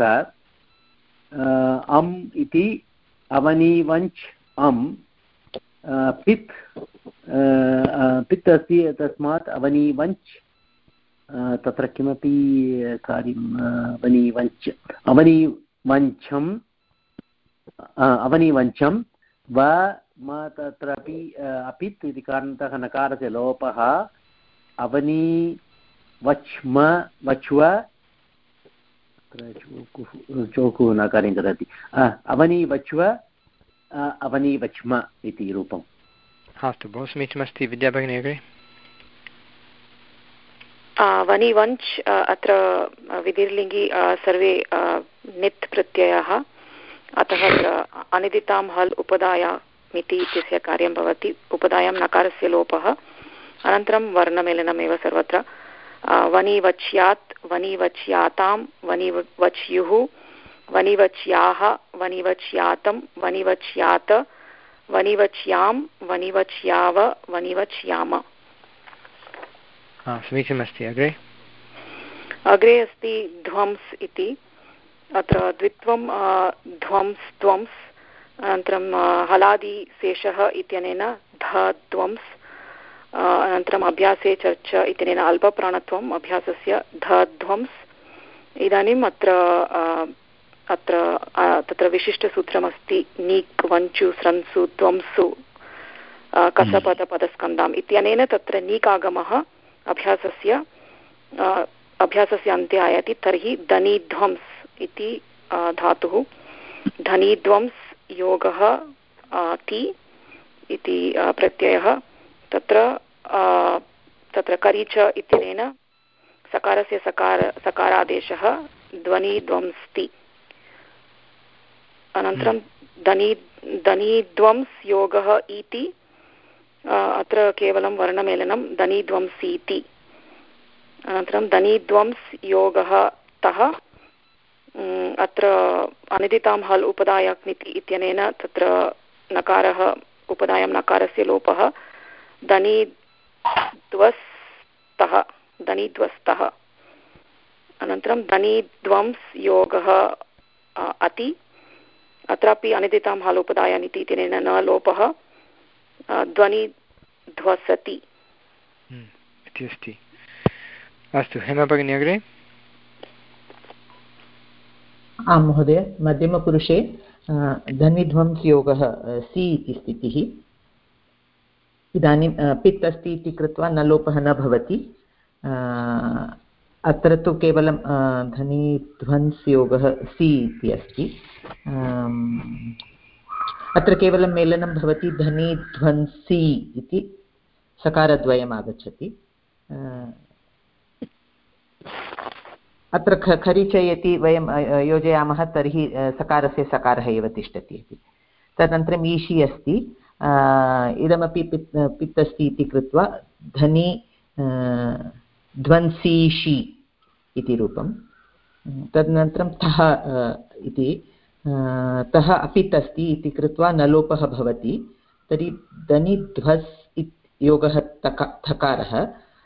अम् इति अवनिवञ्च् अम् पित् पित् अस्ति तस्मात् अवनिवञ्च् तत्र किमपि कार्यम् अवनिवञ्च् अवनिवञ्चम् अवनिवञ्चं वा म तत्रापि अपित् इति कारणतः नकारस्य लोपः अवनि वच्म वच्व चोकुः न कार्यं करोति अवनि वच्व अवनि वच्म इति रूपम्। अस्तु बहु समीचीनमस्ति विद्याभगिनी अग्रे। वनिवञ्च् अत्र विधिर्लिङ्गि सर्वे नित् प्रत्ययः अतः अनिदितां हल् उपदायामिति इत्यस्य कार्यं भवति। उपदायां नकारस्य लोपः अनन्तरं वर्णमेलनमेव सर्वत्र। वनिवच्यात् वनिवच्यातां वनिवच्युः वनिवच्याः वनिवच्यातं वनिवच्यात वनिवच्यां वनिवच्याव वनिवच्याम। समीचीनमस्ति। अग्रे अग्रे अस्ति ध्वंस् इति। अत्र द्वित्वं ध्वंस् त्वंस् अनन्तरं हलादिशेषः इत्यनेन धध्वंस् अनन्तरम् अभ्यासे चर्च इत्यनेन अल्पप्राणत्वम् अभ्यासस्य धध्वंस्। इदानीम् अत्र अत्र तत्र विशिष्टसूत्रमस्ति नीक् वञ्चु स्रन्सु त्वंसु कसपदपदस्कन्धाम् इत्यनेन तत्र नीक् आगमः अभ्यासस्य अभ्यासस्य अन्ते आयाति। तर्हि धनिध्वंस् इति धातुः धनिध्वंस् योगः ति इति प्रत्ययः तत्र तत्र करिच इत्यनेन सकारस्य सकार सकारादेशः ध्वनिध्वंस्ति। अनन्तरं धनि धनिध्वंस् योगः इति अत्र केवलं वर्णमेलनं धनिध्वंसीति। अनन्तरं धनिध्वंस् योगः तः अत्र अनिदितां हल् उपदायाक्निति इत्यनेन तत्र नकारः उपदायं नकारस्य लोपः धनिध्वस्तः धनिध्वस्तः। अनन्तरं धनिध्वंस् योगः अति अत्रापि अनिदितां हल् उपदायानिति इत्यनेन न लोपः ध्वनिध्वसति इति अस्ति। अस्तु हेमा भगिनी अग्रे। आं महोदय मध्यमपुरुषे धनिध्वंस् योगः सि इति स्थितिः। इदानीं पित् अस्ति इति कृत्वा न लोपः न भवति। अत्र तु केवलं धनिध्वंस् योगः सि इति अस्ति। अत्र केवलं मेलनं भवति धनिध्वंसि इति सकारद्वयम् आगच्छति। अत्र ख खरिच यदि वयं योजयामः तर्हि सकारस्य सकारः एव तिष्ठति इति। तदनन्तरम् ईशि अस्ति इदमपि पित् पित् अस्ति इति कृत्वा धनि ध्वंसीषि इति रूपं। तदनन्तरं तः इति तः अपित् अस्ति इति कृत्वा न लोपः भवति। तर्हि धनिध्वस् योगः तक थकारः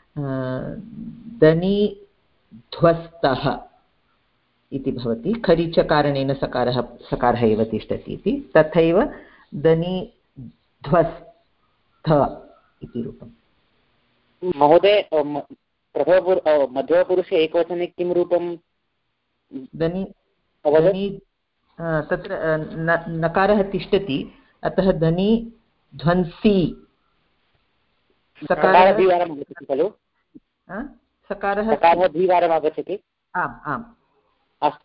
धनि ध्वस्तः इति भवति। खरिचकारणेन सकारः सकारः एव तिष्ठति इति। तथैव धनि ध्वस्त इति रूपम्। महोदय प्रथमपुर मध्यमपुरुषे एकवचने किं रूपं? धनि धनि तत्र नकारः तिष्ठति अतः धनि ध्वंसी सकारः द्विवारम् आगच्छति खलु? सकारः द्विवारम् आगच्छति। आम् आम् अस्तु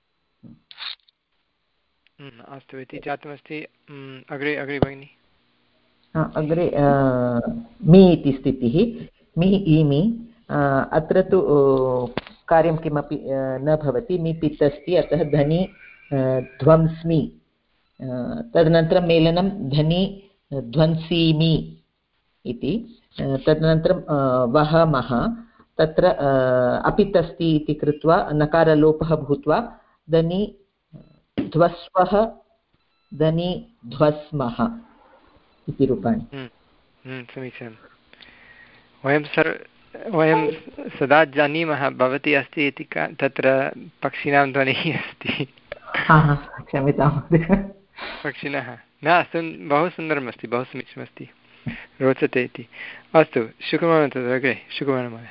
अस्तु इति जातमस्ति। अग्रे अग्रे भगिनि। अग्रे मि इति स्थितिः। मि इमि अत्र तु कार्यं किमपि न भवति। मि पित् अस्ति अतः धनि ध्वंस्मि। तदनन्तरं मेलनं धनि ध्वंसीमि इति। तदनन्तरं वहमः तत्र अपित् अस्ति इति कृत्वा नकारलोपः भूत्वा धनि ध्वस्वः धनि ध्वस्मः इति रूपाणि। समीचीनं। वयं सर् वयं सदा जानीमः भवती अस्ति इति तत्र पक्षिणां ध्वनिः अस्ति। क्षम्यतां पक्षिणः न बहु सुन्दरमस्ति बहु समीचीनमस्ति रोचते इति। अस्तु शुकुमारः तद् अग्रे शुकुमारः।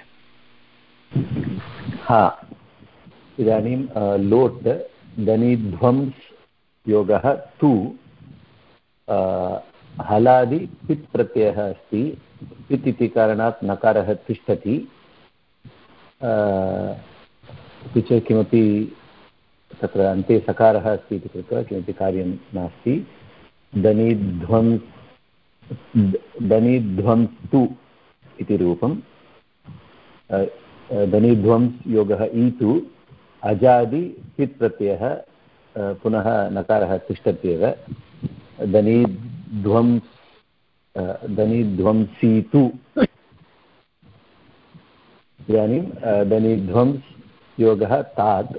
हा इदानीं लोट् धनिध्वंस् योगः तु हलादि पित् प्रत्ययः अस्ति। पित् इति कारणात् नकारः तिष्ठति। अपि च किमपि तत्र अन्ते सकारः अस्ति इति कृत्वा किमपि कार्यं नास्ति। धनिध्वंस् धनिध्वंस्तु इति रूपं। धनिध्वंस् योगः ईतु अजादि पित् प्रत्ययः पुनः नकारः तिष्ठत्येव। धनिध्वंस् धनिध्वंसीतु इदानीं धनिध्वंस् योगः तात्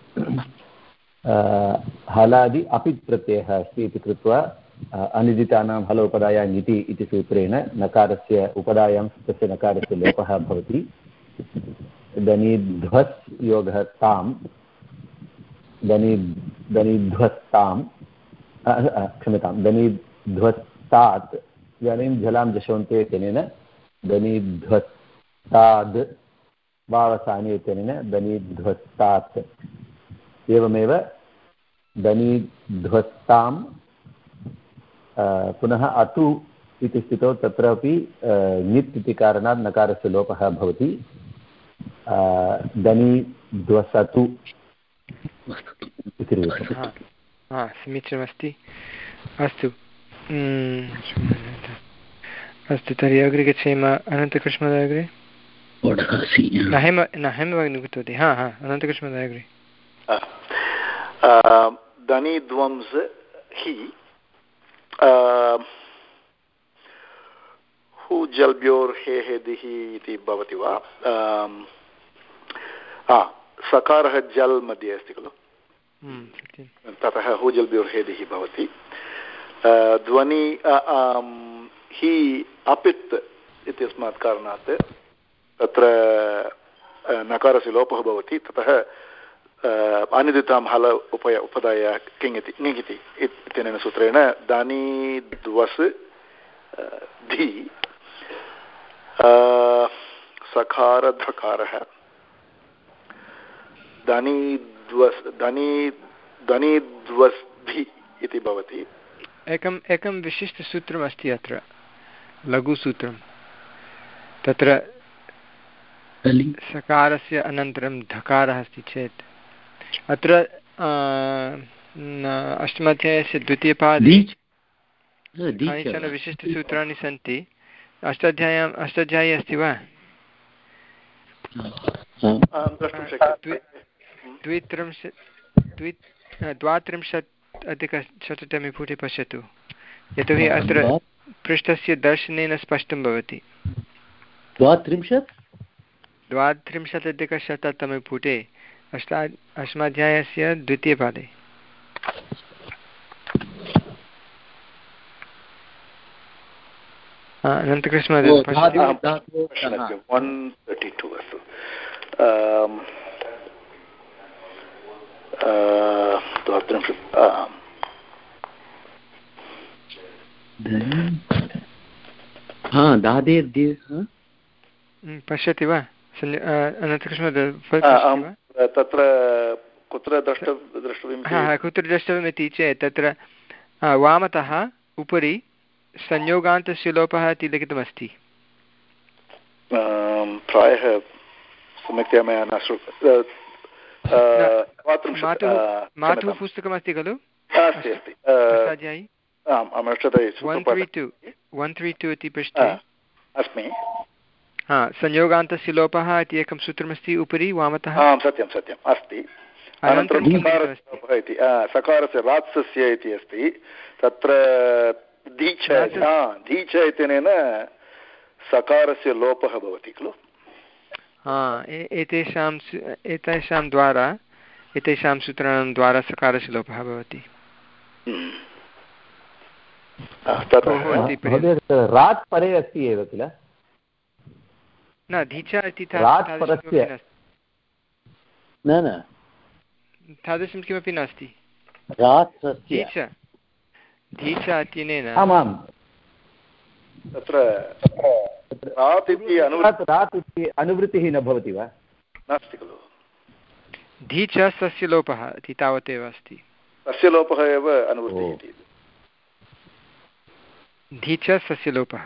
हलादि अपित् प्रत्ययः अस्ति इति कृत्वा अनिदितानां हलोपदायाम् इति इति सूत्रेण नकारस्य उपदायां तस्य नकारस्य लोपः भवति। धनिध्वस् योगः तां धनि धनिध्वस्तां क्षम्यतां धनिध्वस्तात् इदानीं जलां जशोन्ते इत्यनेन धनिध्वस्ताद् वावसाने इत्यनेन धनिध्वस्तात्। एवमेव धनीध्वस्तां पुनः अतु इति स्थितौ तत्रापि ङित् इति कारणात् नकारस्य लोपः भवति धनीध्वसतु इति रूपम्। समीचीनमस्ति। अस्तु अस्तु तर्हि अग्रे गच्छेम। अनन्तकृष्णमहोदय अग्रे न हेम न हेमभगिनी कृतवती। हा हा अनन्तकृष्णमहोदय अग्रे। धनीध्वंस हि हु जल्भ्योर्हेहेदिः इति भवति वा? सकारः जल् मध्ये अस्ति खलु, ततः हु जल्भ्योर्हेदिः भवति। ध्वनि हि अपित् इत्यस्मात् कारणात् तत्र नकारस्य लोपः भवति, ततः अनिदितां हल उपय उपदाय किङिति ङिति इत्यनेन सूत्रेण दानीद्वस् धि सकारधकारः धनीद्वस् धनी धनीद्वस्धि इति भवति। एकम् एकं विशिष्टसूत्रमस्ति अत्र, लघुसूत्रं। तत्र सकारस्य अनन्तरं धकारः अस्ति चेत् अत्र अष्टमाध्यायस्य द्वितीयपादे कानिचन विशिष्टसूत्राणि सन्ति। अष्टाध्याय्याम् अष्टाध्यायी अस्ति वा? द्वित्रिंशत् द्वि द्वात्रिंशत् अधिकशततमे पुटे पश्यतु, यतोहि अत्र पृष्ठस्य दर्शनेन स्पष्टं भवति। द्वात्रिंशत् द्वात्रिंशत् अधिकशततमे पुटे अष्टा अष्टाध्यायस्य द्वितीयपादे। अनन्तकृष्णमहोदय पश्यति वा? अनन्तकृष्णमहोदय तत्र कुत्र द्रष्टव्यं कुत्र द्रष्टव्यमिति चेत् तत्र वामतः उपरि संयोगान्तस्य लोपः इति लिखितमस्ति। प्रायः सम्यक्तया मया न मातुः पुस्तकमस्ति खलु? अस्ति अस्ति वन् त्री टु इति पृष्ठे अस्मि। हा, संयोगान्तस्य लोपः इति एकं सूत्रमस्ति उपरि वामतः। सत्यं सत्यम् अस्ति। अनन्तरं इति सकारस्य रात्सस्य इति अस्ति। तत्र धीच धीच इत्यनेन सकारस्य लोपः भवति खलु? हा, एतेषां एतेषां द्वारा एतेषां सूत्राणां द्वारा सकारस्य लोपः भवति। रात् परे अस्ति एव किल? न, धीचा इति न न तादृशं किमपि नास्ति। धीचा इत्यनेन आमां तत्र रात् इति अनुवृत्तिः न भवति वा? नास्ति खलु। धीच सस्य लोपः इति तावदेव अस्ति। तस्य लोपः एव अनुवृत्तिः इति। धीच सस्य लोपः।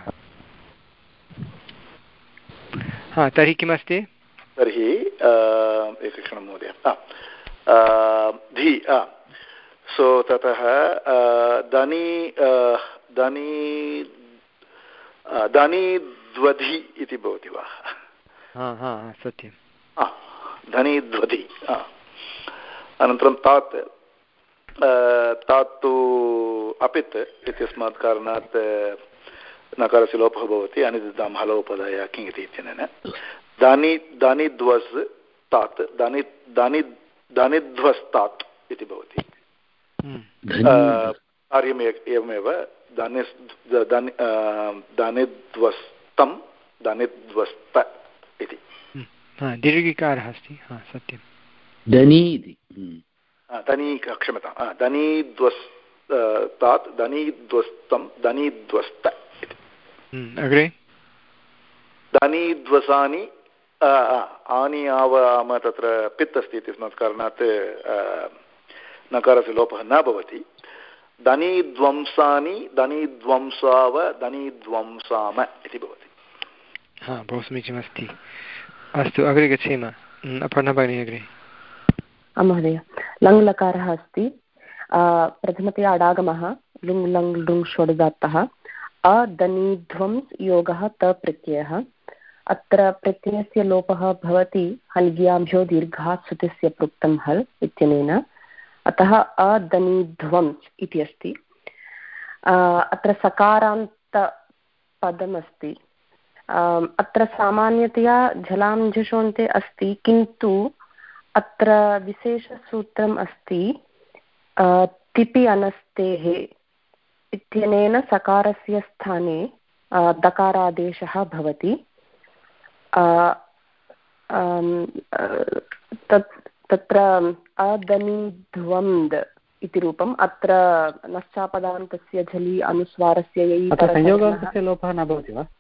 हा, तर्हि किमस्ति? तर्हि एकक्षणं महोदय। धि सो ततः धनी धनी धनीध्वधि इति भवति वा? हा हा सत्यं। धनीध्वधि। अनन्तरं तात् तात् तु अपित् इत्यस्मात् कारणात् नकारस्य लोपः भवति। अनिदितां हलोपदाय किङिति इत्यनेन दानि दानिध्वस् तात् दानि दानि दानिध्वस्तात् इति भवति। कार्यम् एवमेव दानिध्वस्तं दानिध्वस्त इति दीर्घिकारः अस्ति। हा सत्यं। धनी धनी क्षम्यतां धनीध्वस्तात् धनीध्वस्तं धनीध्वस्त इति। अग्रे धनीध्वसानि आनि आव आम तत्र पित् अस्ति इत्यस्मात् कारणात् नकारस्य लोपः न भवति धनिध्वंसानि धनिध्वंसाव धनिध्वंसाम इति भवति। हा बहु समीचीनमस्ति। अस्तु अग्रे गच्छेम। अपर्णा भगिनी अग्रे। महोदय लङ् लकारः अस्ति प्रथमतया अडागमः लुङ् लङ् लुङ् षोडदात्तः अदनिध्वंस् योगः त प्रत्ययः। अत्र प्रत्ययस्य लोपः भवति हल्ग्याभ्यो दीर्घात् सुतस्य प्रोक्तं हल् इत्यनेन, अतः अदनिध्वंस् इति अस्ति। अत्र सकारान्तपदमस्ति। अत्र सामान्यतया झलां झषोन्ते अस्ति, किन्तु अत्र विशेषसूत्रम् अस्ति तिपि अनस्तेः इत्यनेन सकारस्य स्थाने दकारादेशः भवति। तत्र अदनिध्वन्द् इति रूपम्। अत्र नश्चापदान्तस्य झलि अनुस्वारस्य संयोगान्तस्य लोपः न भवति वा?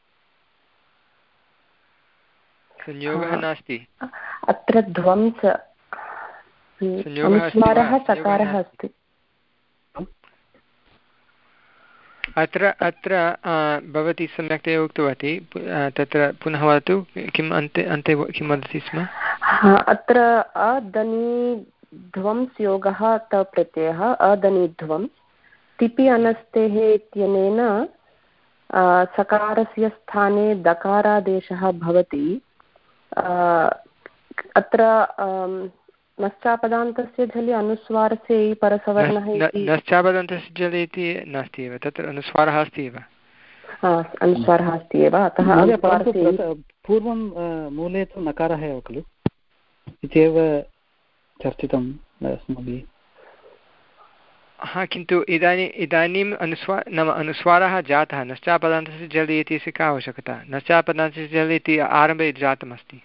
संयोगः नास्ति अत्र ध्वंस अनुस्वारः सकारः अस्ति। अत्र अत्र भवती सम्यक्तया उक्तवती। तत्र पुनः वदतु किम् अन्ते अन्ते किं वदति स्म? अत्र अदनिध्वंस् योगः त प्रत्ययः अदनिध्वंस् तिपि अनस्तेः इत्यनेन सकारस्य स्थाने दकारादेशः भवति। अत्र नश्चापदान्तस्य झलि अनुस्वारस्य परसवर्णः इति नश्चापदान्तस्य झलि इति नास्ति एव, तत्र अनुस्वारः अस्ति एव। अनुस्वारः अस्ति एव, अतः पूर्वं मूले तु नकारः एव खलु इत्येव चर्चितम् अस्माभिः। हा, किन्तु इदानीम् इदानीम् अनुस्वार नाम अनुस्वारः जातः। नश्चापदान्तस्य झलि इत्यस्य का आवश्यकता? नश्चापदान्तस्य झलि इति आरम्भे जातमस्ति।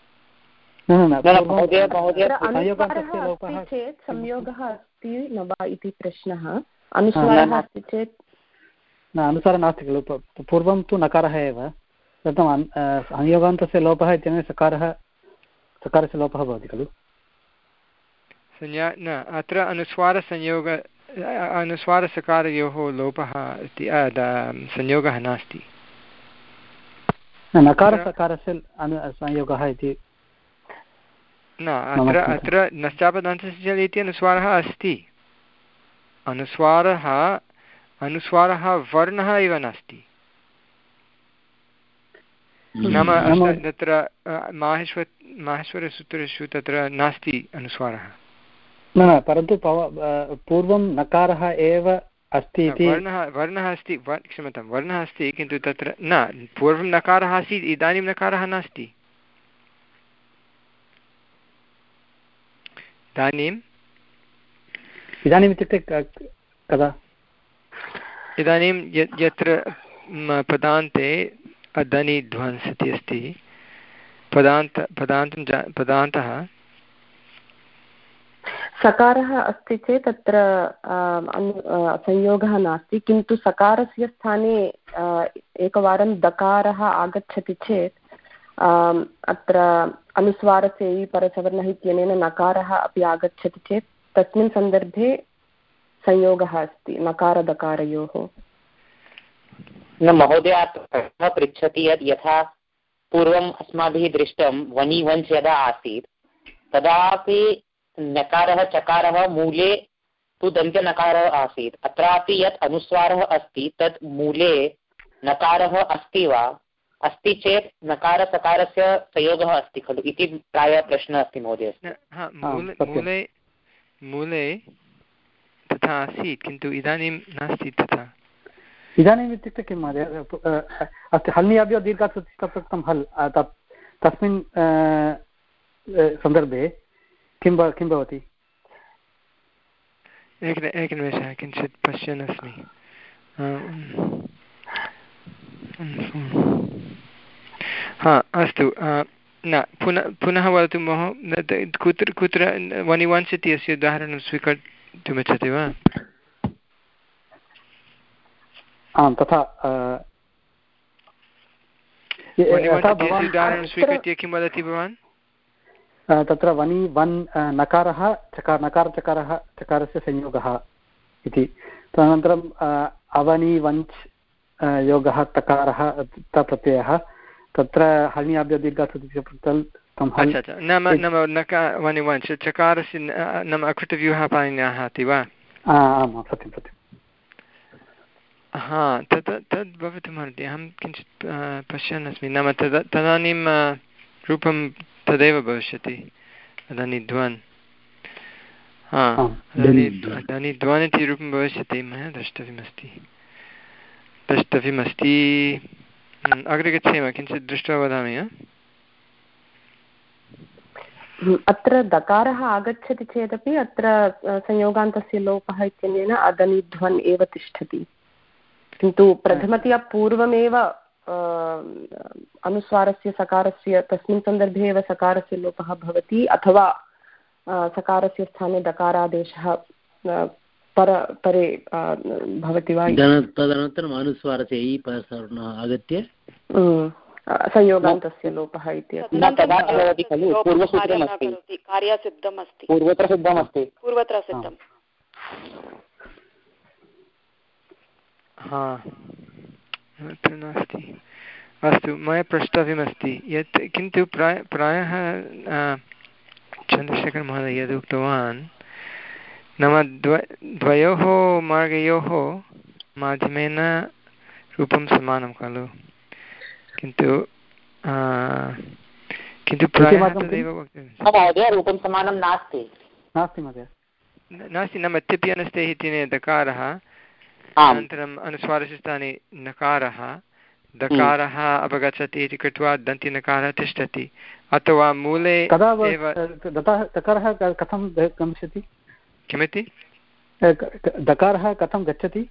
चेत् संयोगः अस्ति न वा इति प्रश्नः। अनुस्वारः अस्ति चेत् न, अनुस्वारः नास्ति खलु। पूर्वं तु नकारः एव, तदर्थं संयोगान्तस्य लोपः इत्यनेन सकारः सकारस्य लोपः भवति खलु। संज्ञा न, अत्र अनुस्वारसंयोग अनुस्वारसकारयोः लोपः इति संयोगः नास्ति। नकारसकारस्य संयोगः इति न, अत्र अत्र नश्चापदान्तस्य झलि इति अनुस्वारः अस्ति। अनुस्वारः अनुस्वारः वर्णः एव नास्ति। नाम तत्र माहेश्वर माहेश्वरसूत्रेषु तत्र नास्ति अनुस्वारः। न, परन्तु पूर्वं नकारः एव अस्ति इति। वर्णः वर्णः अस्ति, क्षम्यतां, वर्णः अस्ति, किन्तु तत्र न, पूर्वं नकारः आसीत्, इदानीं नकारः नास्ति। इदानीम् इदानीम् इत्युक्ते कदा? इदानीं यत्र पदान्ते अदनिध्वंस् इति अस्ति, पदान्त पदान्तं पदान्तः सकारः अस्ति चेत् तत्र संयोगः नास्ति, किन्तु सकारस्य स्थाने एकवारं दकारः आगच्छति चेत् अत्र अनुस्वारस्य परसवर्णः इत्यनेन नकारः अपि आगच्छति चेत् तस्मिन् सन्दर्भे संयोगः अस्ति नकारदकारयोः। न महोदय प्रश्नः पृच्छति यत् यथा पूर्वम् अस्माभिः दृष्टं वनि वंश यदा आसीत् तदापि नकारः चकारः मूले तु दन्त्यनकारः आसीत्। अत्रापि यत् अनुस्वारः अस्ति तत् मूले नकारः अस्ति वा? अस्ति चेत् नकारसकारस्य संयोगः अस्ति खलु इति प्रायः प्रश्नः अस्ति महोदय। मूले मूले तथा आसीत्, किन्तु इदानीं नास्ति तथा। इदानीम् इत्युक्ते किं महोदय? अस्ति हल्नियाभ्यो दीर्घात् प्रयुक्तं हल्, तस्मिन् सन्दर्भे किं किं भवति? एक एकनिमेषः, किञ्चित् पश्यन् अस्मि। हा, अस्तु, न पुनः पुनः वदतु महोदय, कुत्र कुत्र वनि वंश इति अस्य उदाहरणं स्वीकर्तुमिच्छति वा? आं तथा उदाहरणं स्वीकृत्य किं वदति भवान्? तत्र वनि वन् नकारः चकार नकारचकारः चकारस्य संयोगः इति। तदनन्तरं अवनि वञ्च् योगः तकारः प्रत्ययः तत्र हल्न्याभ्यदीर्घात् नाम नाम नका वनि वञ्च् चकारस्य नाम अकृतव्यूहः पाणिन्याः इति वा? आमां सत्यं सत्यं। हा तत् तद् भवितुमर्हति। अहं किञ्चित् पश्यन् अस्मि। नाम तदा तदानीं रूपं तदेव भविष्यति अदनिध्वन्। हा अदनिध्वन् इति रूपं भविष्यति। मया द्रष्टव्यमस्ति द्रष्टव्यमस्ति अग्रे गच्छेम किञ्चित् दृष्ट्वा वदामि। अत्र दकारः आगच्छति चेदपि अत्र संयोगान्तस्य लोपः इत्यनेन अदनिध्वन् एव तिष्ठति, किन्तु प्रथमतया पूर्वमेव अनुस्वारस्य सकारस्य तस्मिन् सन्दर्भे एव सकारस्य लोपः भवति अथवा सकारस्य स्थाने दकारादेशः पर परे भवति वा? तदनन्तरम् अनुस्वारस्य इ परसवर्णः आगत्य संयोगान्तस्य लोपः इति कार्यसिद्धम् अस्ति पूर्वत्र सिद्धमस्ति पूर्वत्र सिद्धम्। हा नास्ति। अस्तु मया प्रष्टव्यमस्ति यत् किन्तु प्राय प्रायः चन्द्रशेखरमहोदय यद् उक्तवान् नाम द्व द्वयोः मार्गयोः माध्यमेन रूपं समानं खलु, किन्तु किन्तु प्रायः तदेव वक्तव्यं। रूपं समानं नास्ति नास्ति महोदय नास्ति नाम तिप्यनस्तेः इति दकारः अनन्तरम् अनुस्वारस्य स्थाने नकारः दकारः अपगच्छति इति कृत्वा दन्तिनकारः तिष्ठति अथवा मूले एव दकारः कथं गमिष्यति? किमिति? दकारः कथं गच्छति?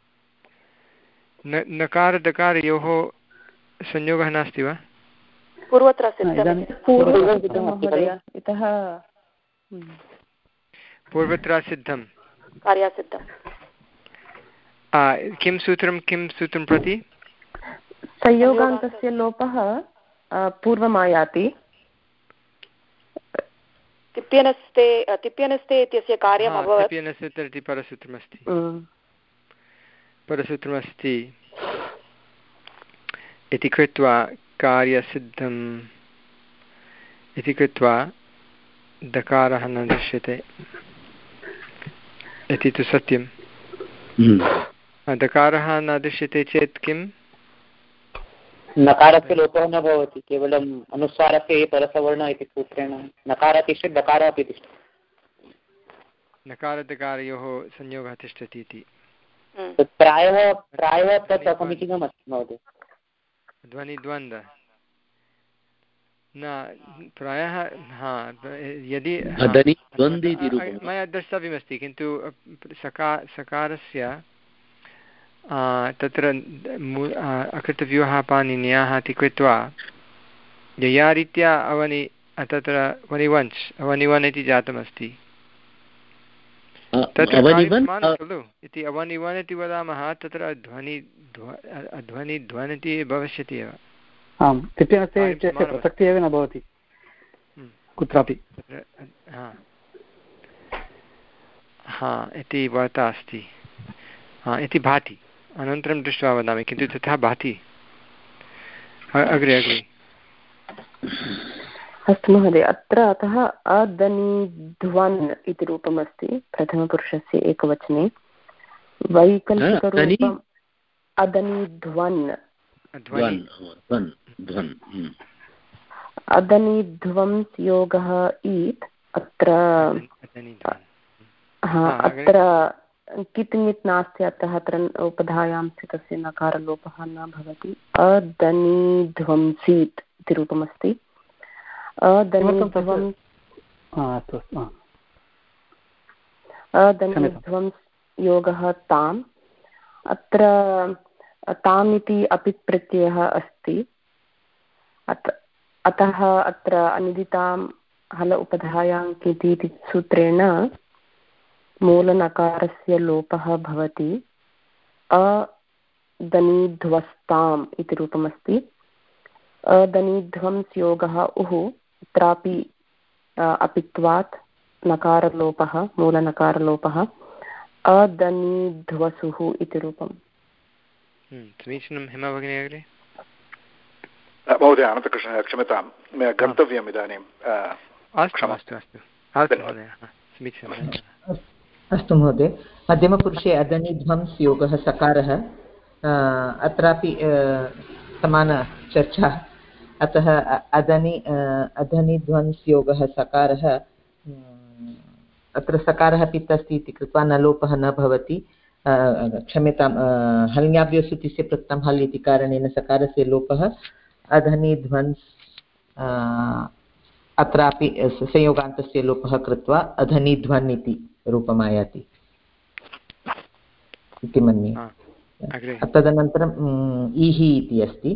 नकारदकारयोः संयोगः नास्ति वा? पूर्वत्र इतः पूर्वत्र सिद्धं कार्यसिद्धं। किं सूत्रं किं सूत्रं प्रति? संयोगान्तस्य लोपः पूर्वमायाति। तिप्यनस्ते तिप्यनस्ते इत्यस्य कार्यम् अभवत्। तिप्यनस्ते इति परसूत्रमस्ति परसूत्रमस्ति इति कृत्वा कार्यसिद्धम् इति कृत्वा दकारः न दृश्यते इति तु सत्यं। दकारः न दृश्यते चेत् किम्? नकारस्य लोपः न भवति, केवलम् अनुस्वारस्य परसवर्ण इति सूत्रेण नकारः तिष्ठति दकारः अपि तिष्ठति। नकारदकारयोः संयोगः तिष्ठति इति प्रायः प्रायः तत् असमीचीनमस्ति महोदय। ध्वनिद्वन्द्व न प्रायः हा यदि मया द्रष्टव्यमस्ति, किन्तु सका सकारस्य तत्र अकृतव्यूहः पाणिन्याः इति कृत्वा यया रीत्या अवनि तत्र वनिवञ्च् अवनिवन् इति जातमस्ति तत्र खलु इति अवनिवन् इति वदामः तत्र ध्वनि ध्वनिध्वन् इति भविष्यति एव। आम् तिप्यनस्ते इत्यस्य प्रसक्तिः एव न भवति कुत्रापि। हा इति वार्ता अस्ति हा इति भाति। अनन्तरं दृष्ट्वा वदामि, किन्तु तथा भाति। अग्रे अग्रे अस्तु महोदय। अत्र अतः अदनिध्वन् इति रूपमस्ति प्रथमपुरुषस्य एकवचने। वैकल्पिकरूपम् अदनिध्वन् अदनिध्वंस् योगः ईत् अत्र हा अत्र कित् ङित् नास्ति अतः अत्र उपधायां स्थितस्य नकारलोपः न भवति। अदनिध्वंसीत् इति रूपमस्ति। अदनिध्वंस् अदनिध्वंस् योगः ताम् अत्र ताम् इति अपि प्रत्ययः अस्ति अतः अत्र अनिदितां हल उपधायां किति इति सूत्रेण मूलनकारस्य लोपः भवति। अदनिध्वस्ताम् इति रूपमस्ति। अदनिध्वंस् योगः उः अत्रापि अपित्वात् नकारलोपः मूलनकारलोपः अदनीध्वसुः इति रूपम्। समीचीनं हेमा भगिनी अग्रे। महोदय अनन्तकृष्ण क्षम्यतां गन्तव्यम् इदानीम्। अस्तु अस्तु अस्तु अस्तु महोदय समीचीनं। अस्तु महोदय मध्यमपुरुषे अदनिध्वंस् योगः सकारः अत्रापि समानचर्चा अतः अदनि अदनिध्वंस् योगः सकारः अत्र सकारः पित् अस्ति इति कृत्वा न लोपः न भवति क्षम्यतां हल्ङ्याभ्योऽसुतिस्य प्रत्यं हल् इति कारणेन सकारस्य लोपः अधनिध्वंस् अत्रापि संयोगान्तस्य लोपः कृत्वा अधनिध्वन् इति रूपमायाति इति मन्ये। तदनन्तरं ईहि इति अस्ति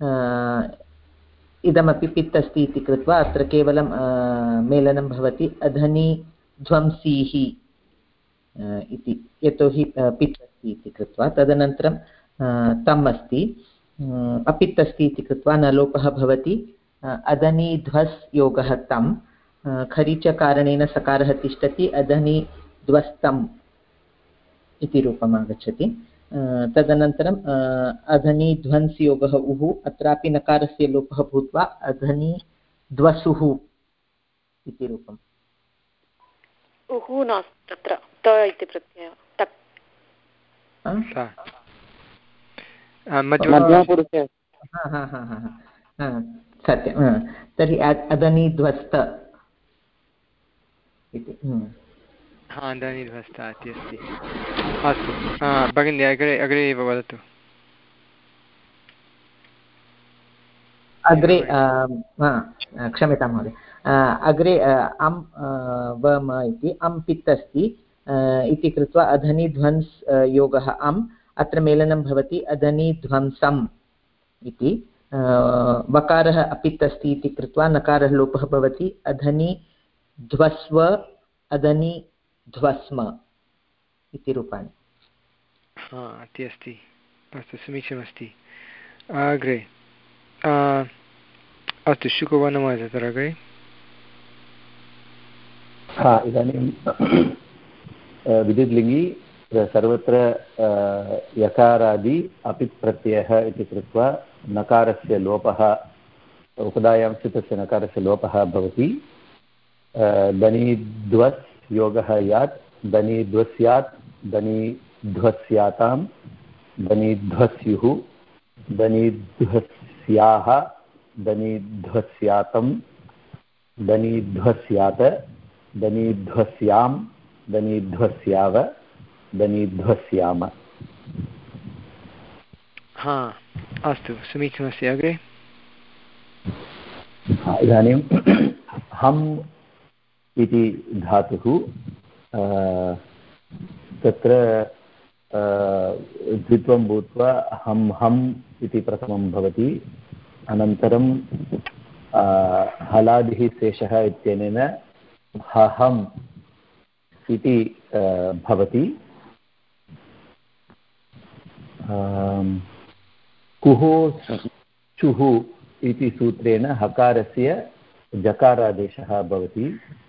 इदमपि पित् अस्ति इति कृत्वा अत्र केवलं मेलनं भवति अधनि ध्वंसीः इति यतोहि पित् अस्ति इति कृत्वा। तदनन्तरं तम् अस्ति अपित् अस्ति इति कृत्वा न लोपः भवति अदनि ध्वस् योगः तं खरीचकारणेन सकारः तिष्ठति अदनि ध्वस्तम् इति रूपम् आगच्छति। तदनन्तरम् अधनि ध्वंस् योगः उः अत्रापि नकारस्य लोपः भूत्वा अधनि ध्वसुः इति रूपम्। उः नास्ति तत्र त इति प्रत्ययः टक् मध्यमपुरुषे सत्यं। तर्हि अदनि ध्वस्त इति हा अदनि ध्वस्त इति अस्ति। अस्तु भगिनी अग्रे अग्रे एव वदतु। अग्रे क्षम्यतां महोदय अग्रे अम् वम इति अम् पित् अस्ति इति कृत्वा अधनि ध्वंस् योगः अम् अत्र मेलनं भवति अधनि ध्वंसम् इति। वकारः अपित् अस्ति इति कृत्वा नकारः लोपः भवति अधनि ध्वस्व अधनि ध्वस्म इति रूपाणि। हा इति अस्ति। अस्तु समीचीनमस्ति। अग्रे अस्तु शुकवर्णमहोदय तत्र अग्रे। हा इदानीं विद्युत्लिङ्गि सर्वत्र यकारादि अपित् प्रत्ययः इति कृत्वा नकारस्य लोपः उपधायां स्थितस्य नकारस्य लोपः भवति। दनिध्वस् योगः यात् दनिध्वस्यात् दनिध्वस्यातां दनिध्वस्युः दनिध्वस्याः दनिध्वस्यातं दनिध्वस्यात दनिध्वस्यां दनिध्वस्याव दनिध्वस्याम। हा अस्तु समीचीनमस्ति। अग्रे इदानीं हम् इति धातुः तत्र द्वित्वं भूत्वा हम् हम् इति प्रथमं भवति। अनन्तरं हलादिः शेषः इत्यनेन हहम् इति भवति। कुहो चुः इति सूत्रेण हकारस्य जकारादेशः भवति।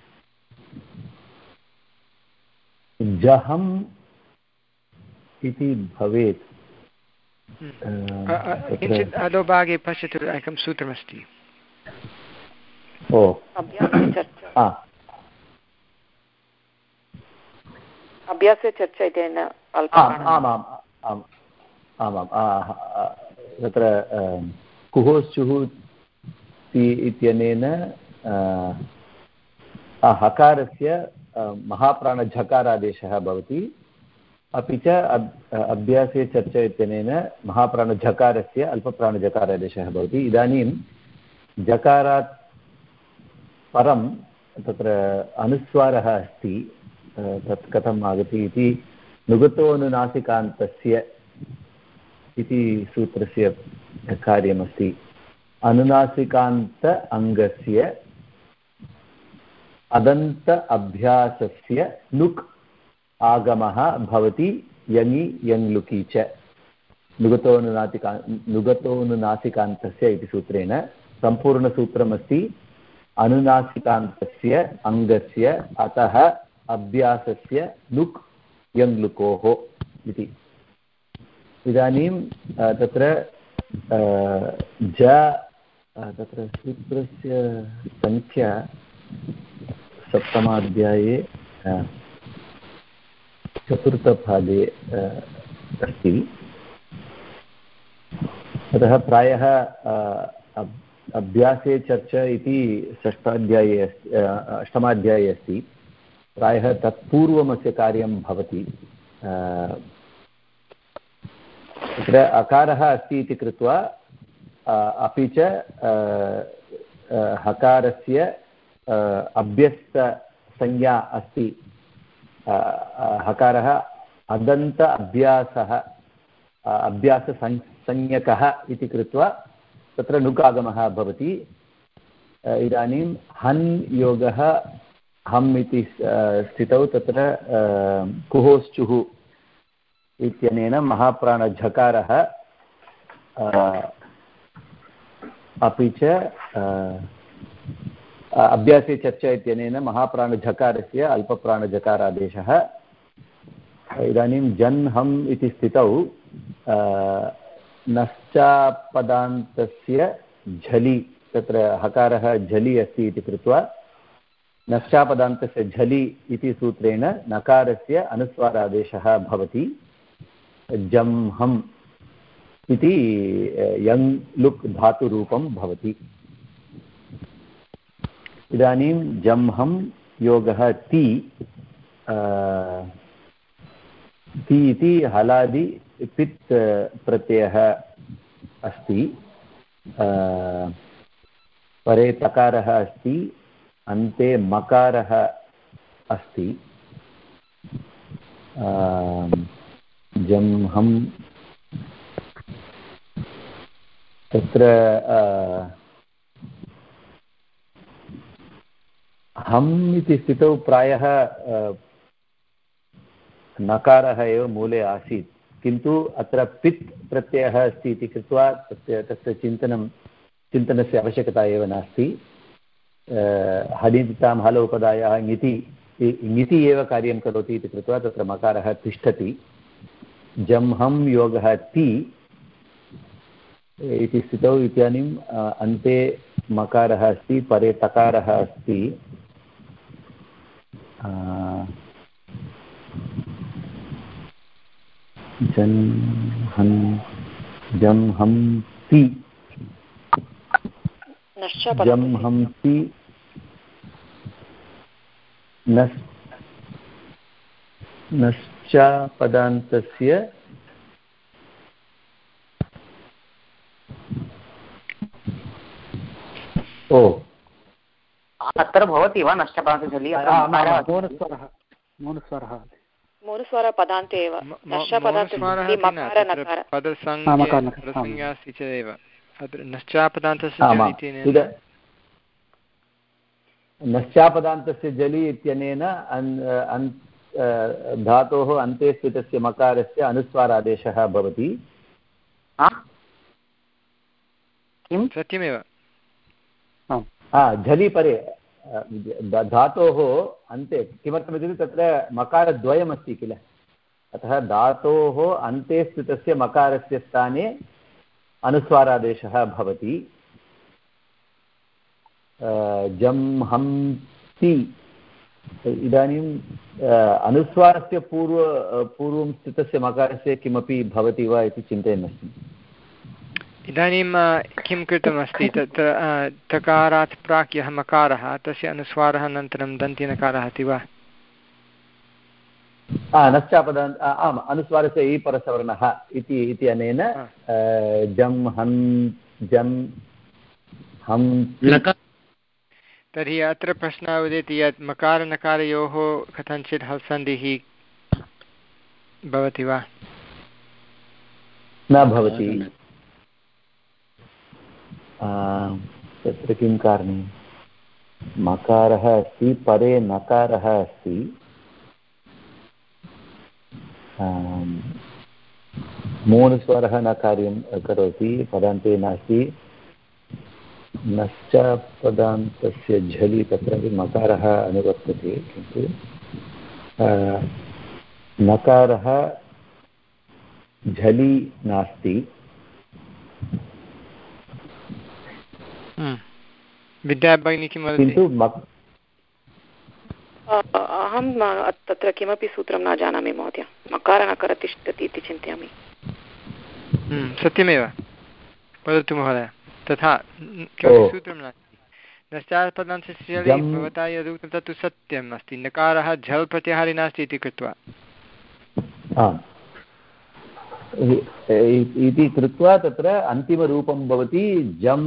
जहम् इति भवेत्। किञ्चित् अधोभागे पश्यतु एकं सूत्रमस्ति। ओ अभ्यासे चर्चा इत्यनेन आमाम् आम् आमाम् तत्र कुहोश्चुः इत्यनेन हकारस्य महाप्राणझकारादेशः भवति। अपि च अभ्यासे चर्चा इत्यनेन महाप्राणझकारस्य अल्पप्राणझकारादेशः भवति। इदानीं जकारात् परं तत्र अनुस्वारः अस्ति। तत् कथम् आगति इति नुगतोऽनुनासिकान्तस्य इति सूत्रस्य कार्यमस्ति। अनुनासिकान्त अङ्गस्य अदन्त अभ्यासस्य नुक् आगमः भवति यङि यङ्लुकि च नुगतोऽनुनासिका नुगतोऽनुनासिकान्तस्य इति सूत्रेण सम्पूर्णसूत्रमस्ति। अनुनासिकान्तस्य अङ्गस्य अतः अभ्यासस्य लुक् यङ्लुकोः इति। इदानीं तत्र ज तत्र सूत्रस्य सङ्ख्या सप्तमाध्याये चतुर्थभागे अस्ति। अतः प्रायः अभ्यासे चर्चा इति षष्ठाध्याये अस्ति, अष्टमाध्याये अस्ति। प्रायः तत्पूर्वमस्य कार्यं भवति। तत्र अकारः अस्ति इति कृत्वा अपि च हकारस्य अभ्यस्तसंज्ञा अस्ति। हकारः अदन्त अभ्यासः अभ्याससंज्ञकः इति कृत्वा तत्र नुकागमः भवति। इदानीं हन् योगः हम् इति स्थितौ तत्र कुहोश्चुः इत्यनेन महाप्राणझकारः अपि च अभ्यासे चर्चा इत्यनेन महाप्राणझकारस्य अल्पप्राणझकारादेशः। इदानीं जन् हम् इति स्थितौ नश्चापदान्तस्य झलि, तत्र हकारः झलि अस्ति इति कृत्वा नश्चापदान्तस्य झलि इति सूत्रेण नकारस्य अनुस्वारादेशः भवति। जम् हम् इति यङ् लुक् धातुरूपं भवति। इदानीं जम् हम् योगः ति ति इति हलादि पित् प्रत्ययः अस्ति। परे तकारः अस्ति, अन्ते मकारः अस्ति। जम् हम् तत्र हम् इति स्थितौ प्रायः नकारः एव मूले आसीत्, किन्तु अत्र पित् प्रत्ययः अस्ति इति कृत्वा तस्य तस्य चिन्तनं चिन्तनस्य आवश्यकता एव नास्ति। हडितां हलोपदायाः ङिति ङिति एव कार्यं करोति इति कृत्वा तत्र मकारः तिष्ठति। जम् हम् योगः ति इति स्थितौ इदानीम् अन्ते मकारः अस्ति, परे तकारः अस्ति। जन् हन् जम् हम् ति जम् हम् ति नस् नश्चापदान्तस्य ओ अत्र भवति वा नश्चपदान्तस्य मौनस्वरः मौनस्वरः मूलस्वर पदान्ते एव पदसंज्ञा अस्ति चेदेव अत्र नश्चापदान्तस्य नश्चापदान्तस्य जलि इत्यनेन धातोः अन्ते स्थितस्य मकारस्य अनुस्वारादेशः भवति। किं सत्यमेव झलि परे धातोः अन्ते किमर्थमित्युक्ते तत्र मकारद्वयमस्ति किल, अतः धातोः अन्ते स्थितस्य मकारस्य स्थाने अनुस्वारादेशः भवति। जम् हम् ति इदानीं अनुस्वारस्य पूर्व पूर्वं स्थितस्य मकारस्य किमपि भवति वा इति चिन्तयन्नस्मि। इदानीं किं कृतमस्ति तत्र तकारात् प्राक् यः मकारः तस्य अनुस्वारः अनन्तरं दन्त्यनकारः अस्ति वा? नश्चापदान्त आम्, अनुस्वारस्य इ परसवर्णः इति इति अनेन जम् हम् जम् हम्। तर्हि अत्र प्रश्नः उदेति यत् मकारनकारयोः कथञ्चित् हल्सन्धिः भवति वा? न भवति। तत्र किं कारणं? मकारः अस्ति, परे नकारः अस्ति, मूलस्वरः न कार्यं करोति, पदान्ते नास्ति, नश्चापदान्तस्य झलि तत्रापि मकारः अनुवर्तते किन्तु नकारः झलि नास्ति। विद्याभगिनी किं वदति? किन्तु अहं तत्र किमपि सूत्रं न जानामि महोदय। मकार नकार तिष्ठति इति चिन्तयामि। सत्यमेव वदतु महोदय। तथा किमपि सूत्रं नास्ति। नश्चापदान्तस्य झलि भवता यदुक्तं तत्तु सत्यम् अस्ति। नकारः झल् प्रत्याहारी नास्ति इति कृत्वा इति कृत्वा तत्र अन्तिमरूपं भवति जम्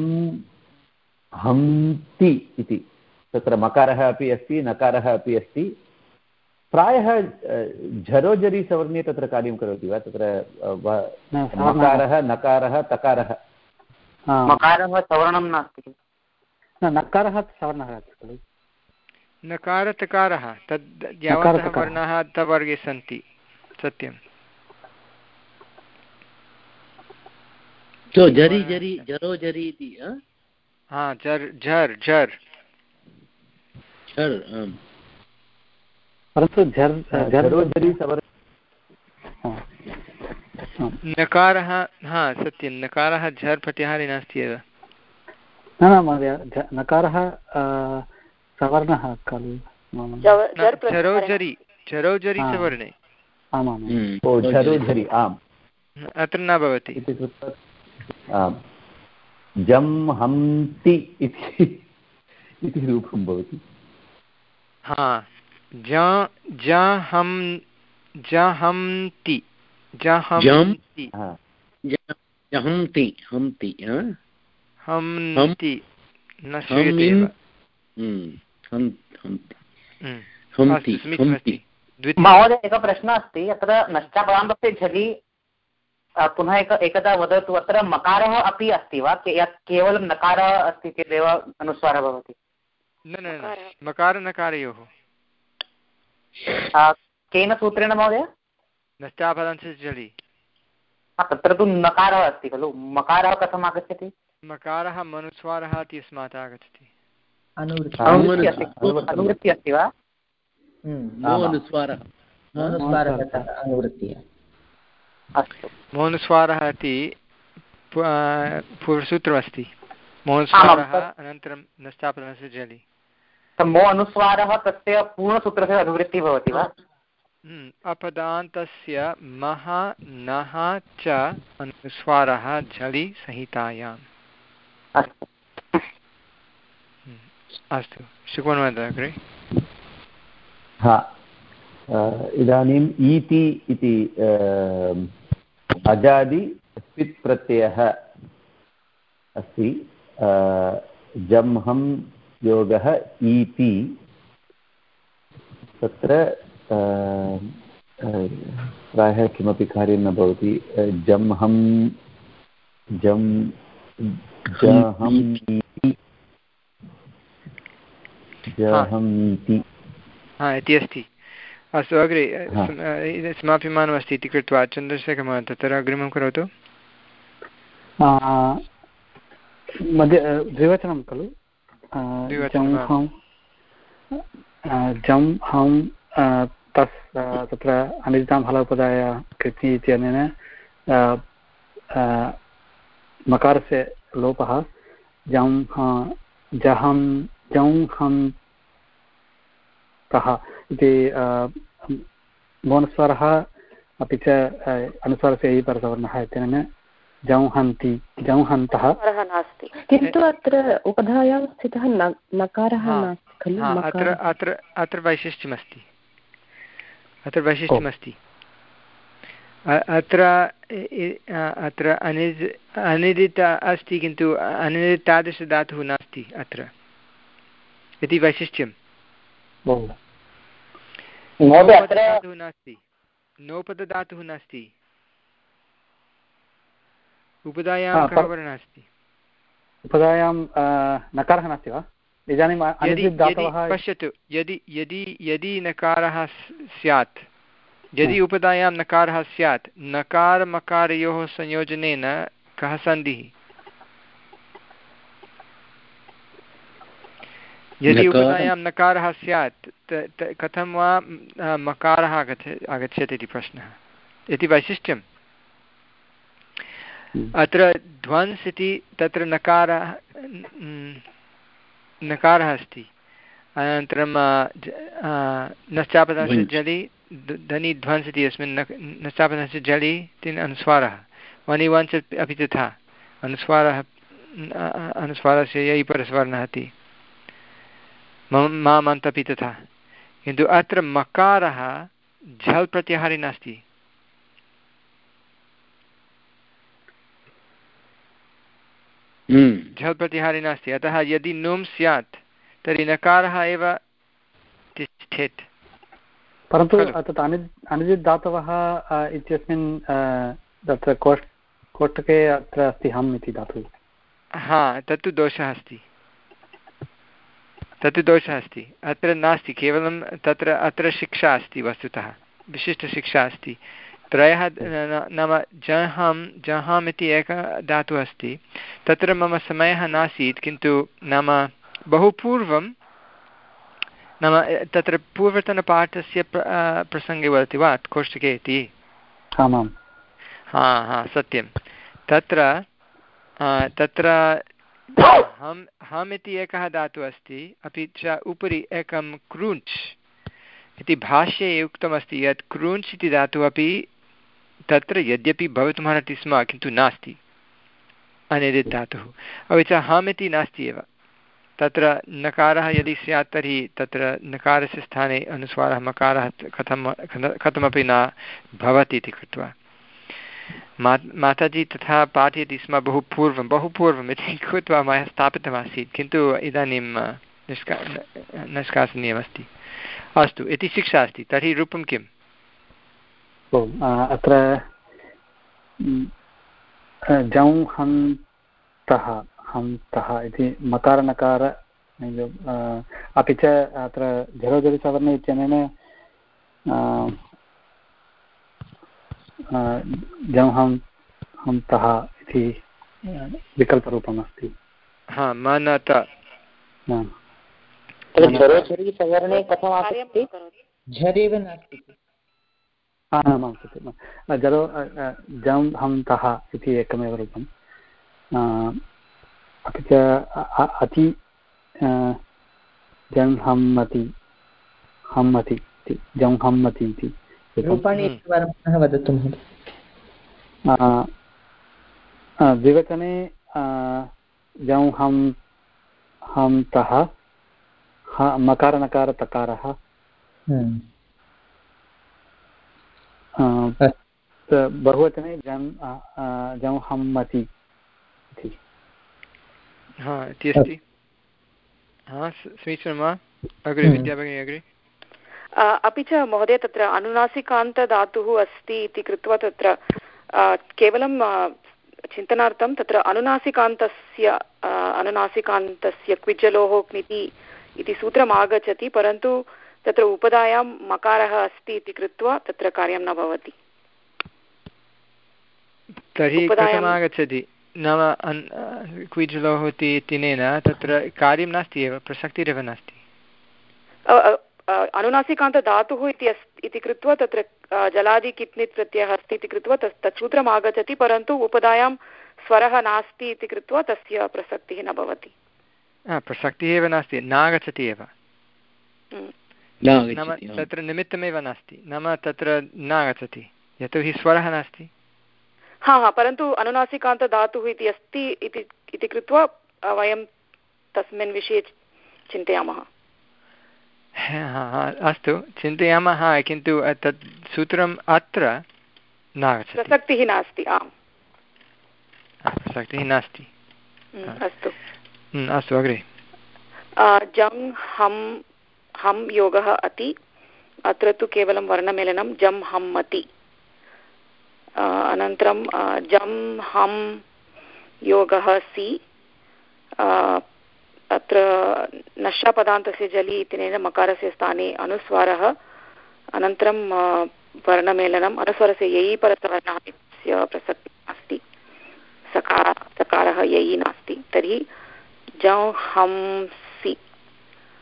हन्ति इति। तत्र मकारः अपि अस्ति नकारः अपि अस्ति। प्रायः झरोझरि सवर्णे तत्र कार्यं करोति वा? तत्र मकारः नकारः तकारः मकारः सवर्णं नास्ति। नकारः सवर्णः अस्ति खलु। नकार तकारः तद् यावन्तः वर्णाः तवर्गे सन्ति। सत्यं। तो जरि जरि जरो जरि इति हा झर् झर् झर् झर् परन्तु झर् झरोझरि नकारः हा सत्यं नकारः झर् प्रत्याहारी नास्ति एव। न न महोदय नकारः सवर्णः खलु। झरोझरि झरोझरि सवर्णे। झरोझरि आम् अत्र न भवति। आम् जम् हन्ति इति रूपं भवति। हा जहं जहन्ति जहन्ति हन्ति हन्ति हन्ति न श्रूयते एव। महोदय एकः प्रश्नः अस्ति। अत्र नश्चापदान्तस्य झलि पुनः एक एकदा वदतु। अत्र मकारः अपि अस्ति वा? यत् केवलं नकारः अस्ति चेदेव अनुस्वारः भवति? न न मकार नकारयोः। केन सूत्रेण महोदय? नश्चापदान्तस्य झलि। तत्र तु नकारः अस्ति खलु। मकारः कथम् आगच्छति? मकारः मनुस्वारः इति अस्मात् आगच्छति। अनुवृत्तिः अस्ति वा? अस्तु मौनस्वारः इति पूर्वसूत्रमस्ति। मौनस्वारः अनन्तरं नश्चापदान्तस्य झलि। मो अनुस्वारः तस्य पूर्णसूत्रस्य अनुवृत्तिः भवति वा? अपदान्तस्य मः नः च अनुस्वारः झलि संहितायाम्। अस्तु शृण्वन्तु अग्रे। हा इदानीम् ईति इति अजादि स्पित् प्रत्ययः अस्ति। जम्हं योगः ईति तत्र प्रायः किमपि कार्यं न भवति। जम्हं जम् जहमीति जहमीति हा इति अस्ति। अस्तु अग्रे समाप्यमानमस्ति इति कृत्वा चन्द्रशेखरः तत्र अग्रिमं करोतु। मध्ये द्विवचनं खलु। जं हं तस् तत्र अनिदितां हलोपदाय कृति इत्यनेन मकारस्य लोपः जं जहं जं हं तः इति मौनस्वरः अपि च अनुस्वारस्य परसवर्णः इत्यनेन जंहन्ति जंहन्तः नास्ति। किन्तु अत्र उपधायां स्थितः नकारः नास्ति खलु। अत्र अत्र अत्र वैशिष्ट्यमस्ति। अत्र वैशिष्ट्यमस्ति। अत्र अत्र अनिद् अनिदित अस्ति किन्तु अनिदित तादृशधातुः नास्ति अत्र इति वैशिष्ट्यं। नोपदधातुः नास्ति। नोपदधातुः नास्ति। उपधायां कः वर्णः अस्ति? उपधायां नकारः नास्ति वा? इदानीं पश्यतु यदि यदि यदि नकारः स्यात् यदि उपधायां नकारः स्यात् नकारमकारयोः संयोजनेन कः सन्धिः? यदि उपधायां नकारः स्यात् कथं वा मकारः आगच्छ आगच्छति इति प्रश्नः इति वैशिष्ट्यम्। अत्र ध्वंस् इति तत्र नकारः नकारः अस्ति, अनन्तरं नश्चापदस्य जलि धनि ध्वंस् इति अस्मिन् नश्चापदस्य जलि तेन अनुस्वारः, वनि वञ्च अपि तथा अनुस्वारः अनुस्वारस्य यै परस्वर्णः इति मा मन्त् अपि तथा, किन्तु अत्र मकारः झल् प्रत्याहारी नास्ति। झल् प्रत्याहारी नास्ति, अतः यदि नुम् स्यात् तर्हि नकारः एव तिष्ठेत्। परन्तु तत् अनि अनिजित् धातवः इत्यस्मिन् तत्र कोष् कोष्टके अत्र अस्ति हम् इति धातुः। हा, तत्तु दोषः अस्ति, तत्तु दोषः अस्ति, अत्र नास्ति। केवलं तत्र अत्र शिक्षा अस्ति, वस्तुतः विशिष्टशिक्षा अस्ति। त्रयः नाम जहं जहाम् इति एकः धातुः अस्ति, तत्र मम समयः नासीत्, किन्तु नाम बहु पूर्वं, नाम तत्र पूर्वतनपाठस्य प्र प्रसङ्गे वदति वा कोष्टके इति? आमां, हा हा सत्यं। तत्र तत्र हम् हम् इति एकः धातुः अस्ति, अपि च उपरि एकं क्रूञ्च् इति भाष्ये उक्तमस्ति यत् क्रूञ्च् इति धातुः अपि तत्र यद्यपि भवितुमर्हति स्म, किन्तु नास्ति, अनिदित् धातुः। अपि च हम् इति नास्ति एव, तत्र नकारः यदि स्यात् तर्हि तत्र नकारस्य स्थाने अनुस्वारः मकारः कथं कथमपि न भवति इति कृत्वा मा माताजी तथा पाठयति स्म बहु पूर्वं बहु पूर्वम् इति कृत्वा मया स्थापितमासीत्, किन्तु इदानीं निष्का निष्कासनीयमस्ति। अस्तु, इति शिक्षा अस्ति। तर्हि रूपं किम्? अत्र जौ हन्तः हन्तः इति मकारनकार, अपि च अत्र झरोझरिसवर्णे इत्यनेन जौ हं हन्तः इति विकल्परूपम् अस्ति। हा, मनत झरोझरिसवर्णे कथमासीत्? झरेव नास्ति। आमां सत्यं, जरो जं हन्तः इति एकमेव रूपम्। अपि च अति जं हम्मति हम्मति इति जं हम्मति इति रूपाणि एकवारं पुनः वदतु महोदय। द्विवचने जं हं हन्तः मकारनकारतकारः, बहुवचने जं जं हम्मति इति। हा इति अस्ति। हा, समीचीनं वा? अग्रे विद्याभगिनी अग्रे। अपि च महोदय तत्र अनुनासिकान्तधातुः अस्ति इति कृत्वा तत्र केवलं चिन्तनार्थं तत्र अनुनासिकान्तस्य अनुनासिकान्तस्य क्विजलोः क्निति इति सूत्रम् आगच्छति, परन्तु तत्र उपधायां मकारः अस्ति इति कृत्वा तत्र कार्यं न भवति। तर्हि कथम् आगच्छति? नाम क्विजलोः इत्यनेन तत्र कार्यं नास्ति एव, प्रसक्तिरेव नास्ति। अनुनासिकान्तधातुः इति अस्ति इति कृत्वा तत्र जलादि कित्नित् प्रत्ययः अस्ति इति कृत्वा तत् तत् सूत्रम् आगच्छति, परन्तु उपधायां स्वरः नास्ति इति कृत्वा तस्य प्रसक्तिः न भवति। प्रसक्तिः एव नास्ति, नागच्छति एव, नाम तत्र निमित्तमेव नास्ति, नाम तत्र नागच्छति यतोहि स्वरः नास्ति। हा हा, परन्तु अनुनासिकान्तधातुः इति अस्ति इति कृत्वा वयं तस्मिन् विषये चिन्तयामः। अस्तु, चिन्तयामः, किन्तु तत् सूत्रम् अत्र नागच्छति, प्रसक्तिः नास्ति। आम्, प्रसक्तिः नास्ति। अस्तु अस्तु, अग्रे। जं हं हं योगः अति, अत्र तु केवलं वर्णमेलनं, जं हम्मति। अनन्तरं जं हं योगः सि, अत्र नश्शापदान्तस्य जलि इत्यनेन मकारस्य स्थाने अनुस्वारः, अनन्तरं वर्णमेलनम्, अनुस्वारस्य ययि परसवर्णः इत्यस्य प्रसक्तिः अस्ति, सकार सकारः ययि नास्ति। तर्हि जं हं सि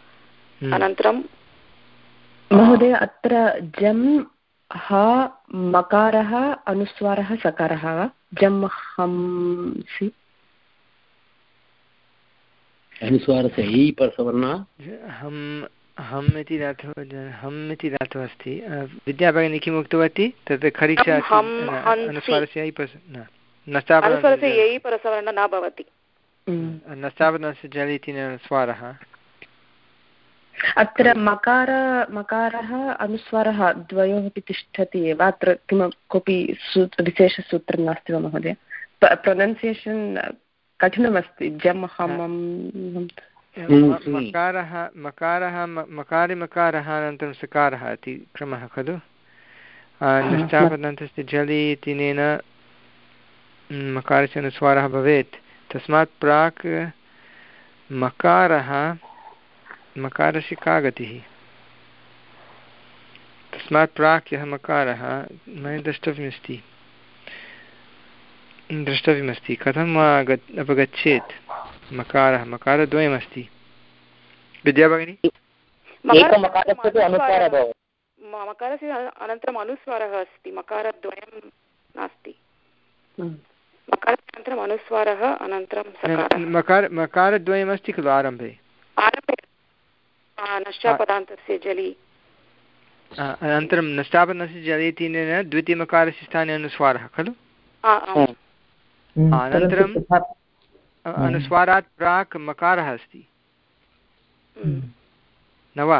अनन्तरं महोदय अत्र जम् ह मकारः अनुस्वारः सकारः वा जम् हंसि अनुस्वारस्य ऐ परसवर्णः हम् हम् इति धातुः हम् इति धातुः अस्ति विद्याभगिनी किम् उक्तवती तत् खरीक्षा अनुस्वारस्य ऐ परस अनुस्वारस्य ऐ परसवर्णः न भवति नष्टावनस्य जल् इति अनुस्वारः अत्र मकार मकारः अनुस्वारः द्वयोः अपि तिष्ठति एव अत्र किम कोऽपि सूत्र विशेषसूत्रं नास्ति वा महोदय प्रोनौन्सियेशन् कठिनमस्ति जम् हम् मकारः मकारः मकारि मकारः अनन्तरं सकारः इति क्रमः खलु निष्ठापदन्तस्य जलि इत्यनेन मकारस्य अनुस्वारः भवेत् तस्मात् प्राक् मकारः मकारस्य का गतिः तस्मात् प्राक् यः मकारः मया द्रष्टव्यमस्ति द्रष्टव्यमस्ति कथं वा अपगच्छेत् मकारः मकारद्वयमस्ति विद्याभगिनी मकारस्य अनन्तरम् अनुस्वारः अस्ति मकारद्वयं नास्ति मकारानन्तरम् अनुस्वारः अनन्तरं मकार मकारद्वयमस्ति खलु आरम्भे आरम्भे नष्टापदान्तस्य जलि अनन्तरं नष्टापदस्य जलि इत्यनेन द्वितीयमकारस्य स्थाने अनुस्वारः खलु अनन्तरं अनुस्वारात् प्राक् मकारः अस्ति न वा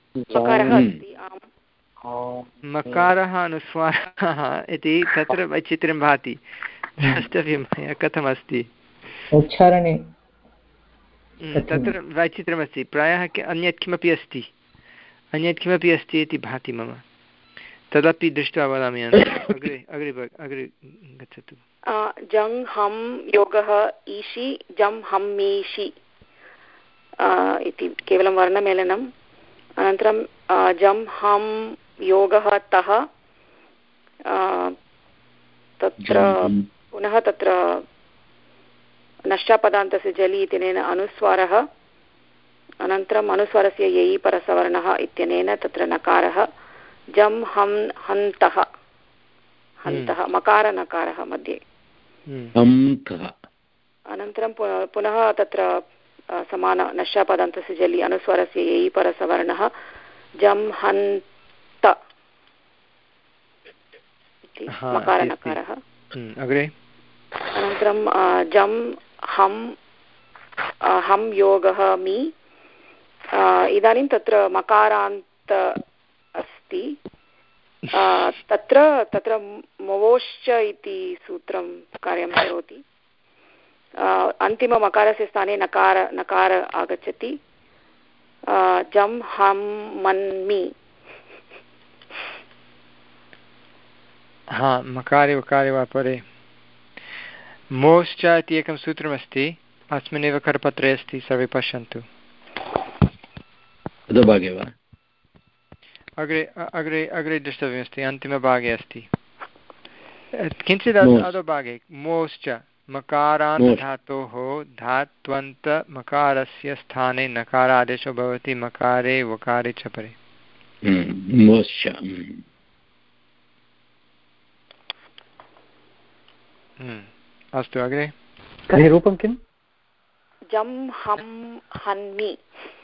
मकारः अनुस्वारः इति तत्र वैचित्र्यं भाति द्रष्टव्यं मया कथमस्ति उच्चारणे तत्र वैचित्र्यमस्ति प्रायः अन्यत् किमपि अस्ति अन्यत् किमपि अस्ति इति भाति मम तदपि दृष्ट्वा वदामि अग्रे अग्रे अग्रे गच्छतु जङ् हं योगः ईशि जं हम्मीषि इति केवलं वर्णमेलनम् अनन्तरं जं हं योगः तः तत्र पुनः तत्र नष्टापदान्तस्य जलि इत्यनेन अनुस्वारः अनन्तरम् अनुस्वारस्य यै परसवर्णः इत्यनेन तत्र नकारः जं हं हन्तः हन्तः मकारनकारः मध्ये अनन्तरं पुनः तत्र समान नष्टापदान्तस्य जलि अनुस्वारस्य यै परसवर्णः जं हन्त इति मकारनकारः अनन्तरं जं हं हं योगः मि इदानीं तत्र मकारान्त अस्ति तत्र तत्र मोवोश्च इति सूत्रं कार्यं करोति अन्तिममकारस्य स्थाने नकार नकार आगच्छति जं हं मन्मि हा मकारे वकारे वा परे मोश्च इति एकं सूत्रमस्ति अस्मिन्नेव करपत्रे अस्ति सर्वे पश्यन्तु अधोभागे वा अग्रे अग्रे अग्रे द्रष्टव्यमस्ति अन्तिमभागे अस्ति किञ्चित् अधोभागे मोश्च मकारान्तधातोः धात्वन्तमकारस्य स्थाने नकारादेशो भवति मकारे वकारे च परे अस्तु अग्रे तर्हि रूपं किं जं हं हन्मि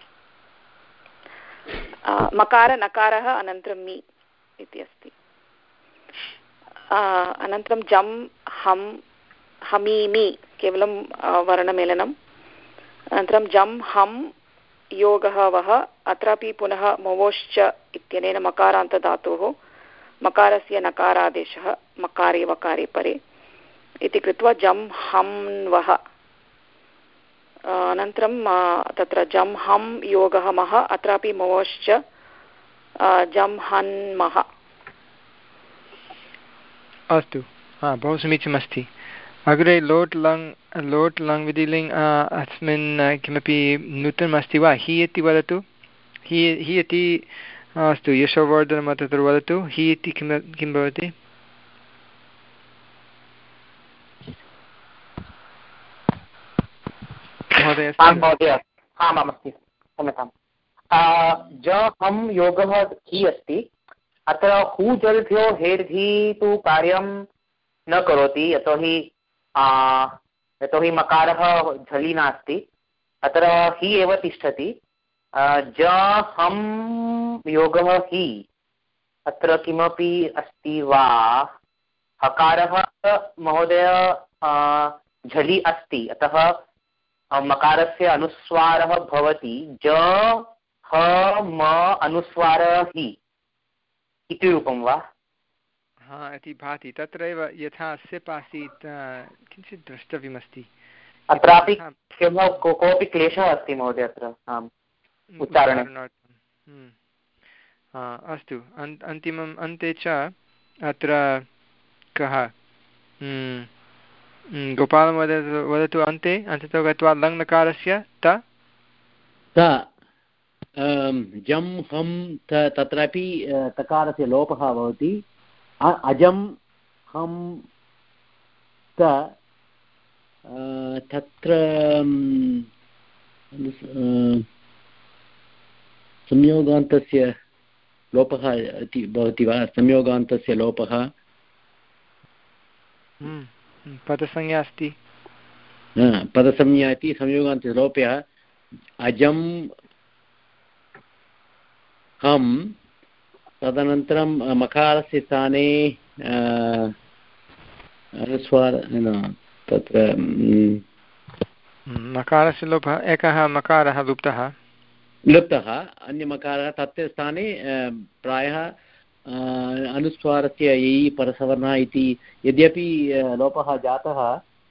मकार नकारः अनन्तरं मि इति अस्ति अनन्तरं जं हं हमीमि केवलं वर्णमेलनम् अनन्तरं जं हं योगः वः अत्रापि पुनः मोवोश्च इत्यनेन मकारान्तधातोः मकारस्य नकारादेशः मकारे वकारे परे इति कृत्वा जं हंवः अनन्तरं तत्र जं हं योगः मः अत्रापि मोवश्च जं हन्मः अस्तु हा बहु समीचीनमस्ति अग्रे लोट् लङ् लोट् लङ् विधिलिङ् अस्मिन् किमपि नूतनमस्ति वा हि इति वदतु हि हि इति अस्तु यशोवर्धनं तत्र वदतु हि इति किं किं भवति महोदय आम् महोदय आमामस्ति क्षम्यताम् ज हम् योगः हि अस्ति। अत्र हू जल्भ्यो हेर्धि तु कार्यं न करोति, यतोहि यतोहि मकारः झलि नास्ति, अत्र हि एव तिष्ठति। ज हम् योगः हि, अत्र किमपि अस्ति वा? हकारः महोदय झलि अस्ति, अतः मकारस्य अनुस्वारः भवति ज ह म अनुस्वारः हि इति रूपं वा? हा इति भाति। तत्रैव यथा सिप् आसीत् किञ्चित् द्रष्टव्यमस्ति। अत्रापि कोऽपि क्लेशः अस्ति महोदय अत्र उच्चारणे। अस्तु, अन्तिमम् अन्ते च अत्र कः गोपालं वदतु वदतु अन्ते अन्ततो गत्वा लङ्लकारस्य त जं हं तत्रापि तकारस्य लोपः भवति। अजं हं त तत्र संयोगान्तस्य लोपः इति भवति वा? संयोगान्तस्य लोपः पदसंज्ञा अस्ति। पदसंज्ञा इति संयोगान्तस्य लोपः। अजं हं तदनन्तरं मकारस्य स्थाने अनुस्वार तत्र मकारस्य लोपः, एकः मकारः लुप्तः लुप्तः अन्यमकारः तस्य स्थाने प्रायः अनुस्वारस्य ययि परसवर्णः इति यद्यपि लोपः जातः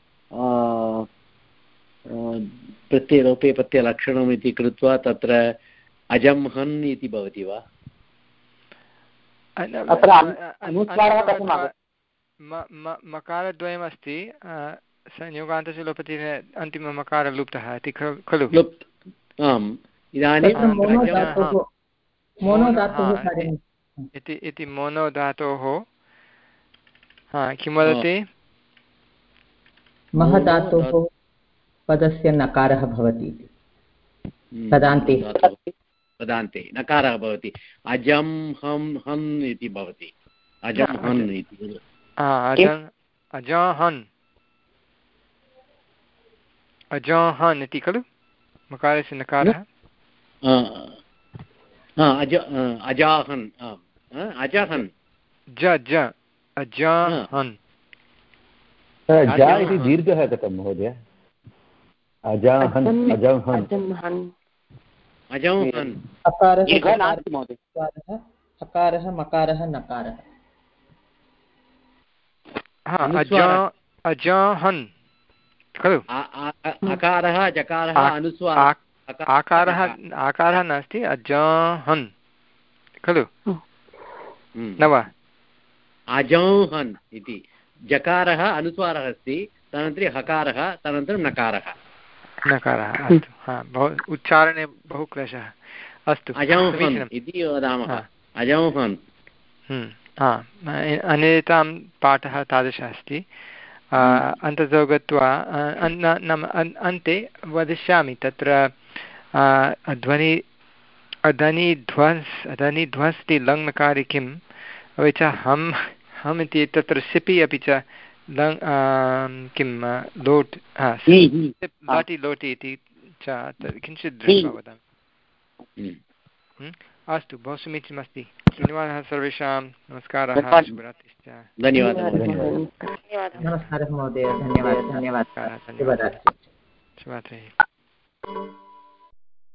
प्रत्ययलोपे प्रत्ययलक्षणम् इति कृत्वा तत्र अजं हन् इति भवति वा? मकारद्वयमस्ति, संयोगान्तस्य लोपति अन्तिममकारः लुप्तः इति खलु? आम्, इदानीं इति मोनो धातोः किं वदति? महधातोः पदस्य नकारः भवति पदान्ते पदान्ते नकारः भवति। अजं हं हन् इति भवति। अजं हन् इति अजाहन् अजाहन् इति खलु मकारस्य नकारः? अजाहन् अजाहन् ज ज अजाहन् जा इति दीर्घः कथं महोदय? अजाहन् अजाहन् अजाहन् हकारः मकारः नकारः अजाहन् खलु? अकारः जकारः अनुस्वारः आकारः आकारः नास्ति, अजाहन् खलु न वा? अजाहन् इति जकारः अनुस्वारः अस्ति, तदनन्तरं हकारः, तदनन्तरं नकारः नकारः। अस्तु, हा, बहु उच्चारणे बहु क्लेशः। अस्तु, अजाहन् इति वदामः। अजाहन् अन्यतां पाठः तादृशः अस्ति। अन्ततो गत्वा नाम अन्ते वदिष्यामि तत्र ध्वनि अधनिध्वंस् अधनिध्वंस्ति लङ्लकारे किम्, अपि च हम् हम् इति तत्र सिपि अपि च लङ् किं लोट् लाटि लोटि इति च किञ्चित् दृष्ट्वा वदामि। अस्तु, बहु समीचीनमस्ति। धन्यवादः सर्वेषां। नमस्कारः, शुभरात्रिश्च। धन्यवादः। नमस्कारः महोदय, धन्यवादः। धन्यवादः। शुभरात्रिः।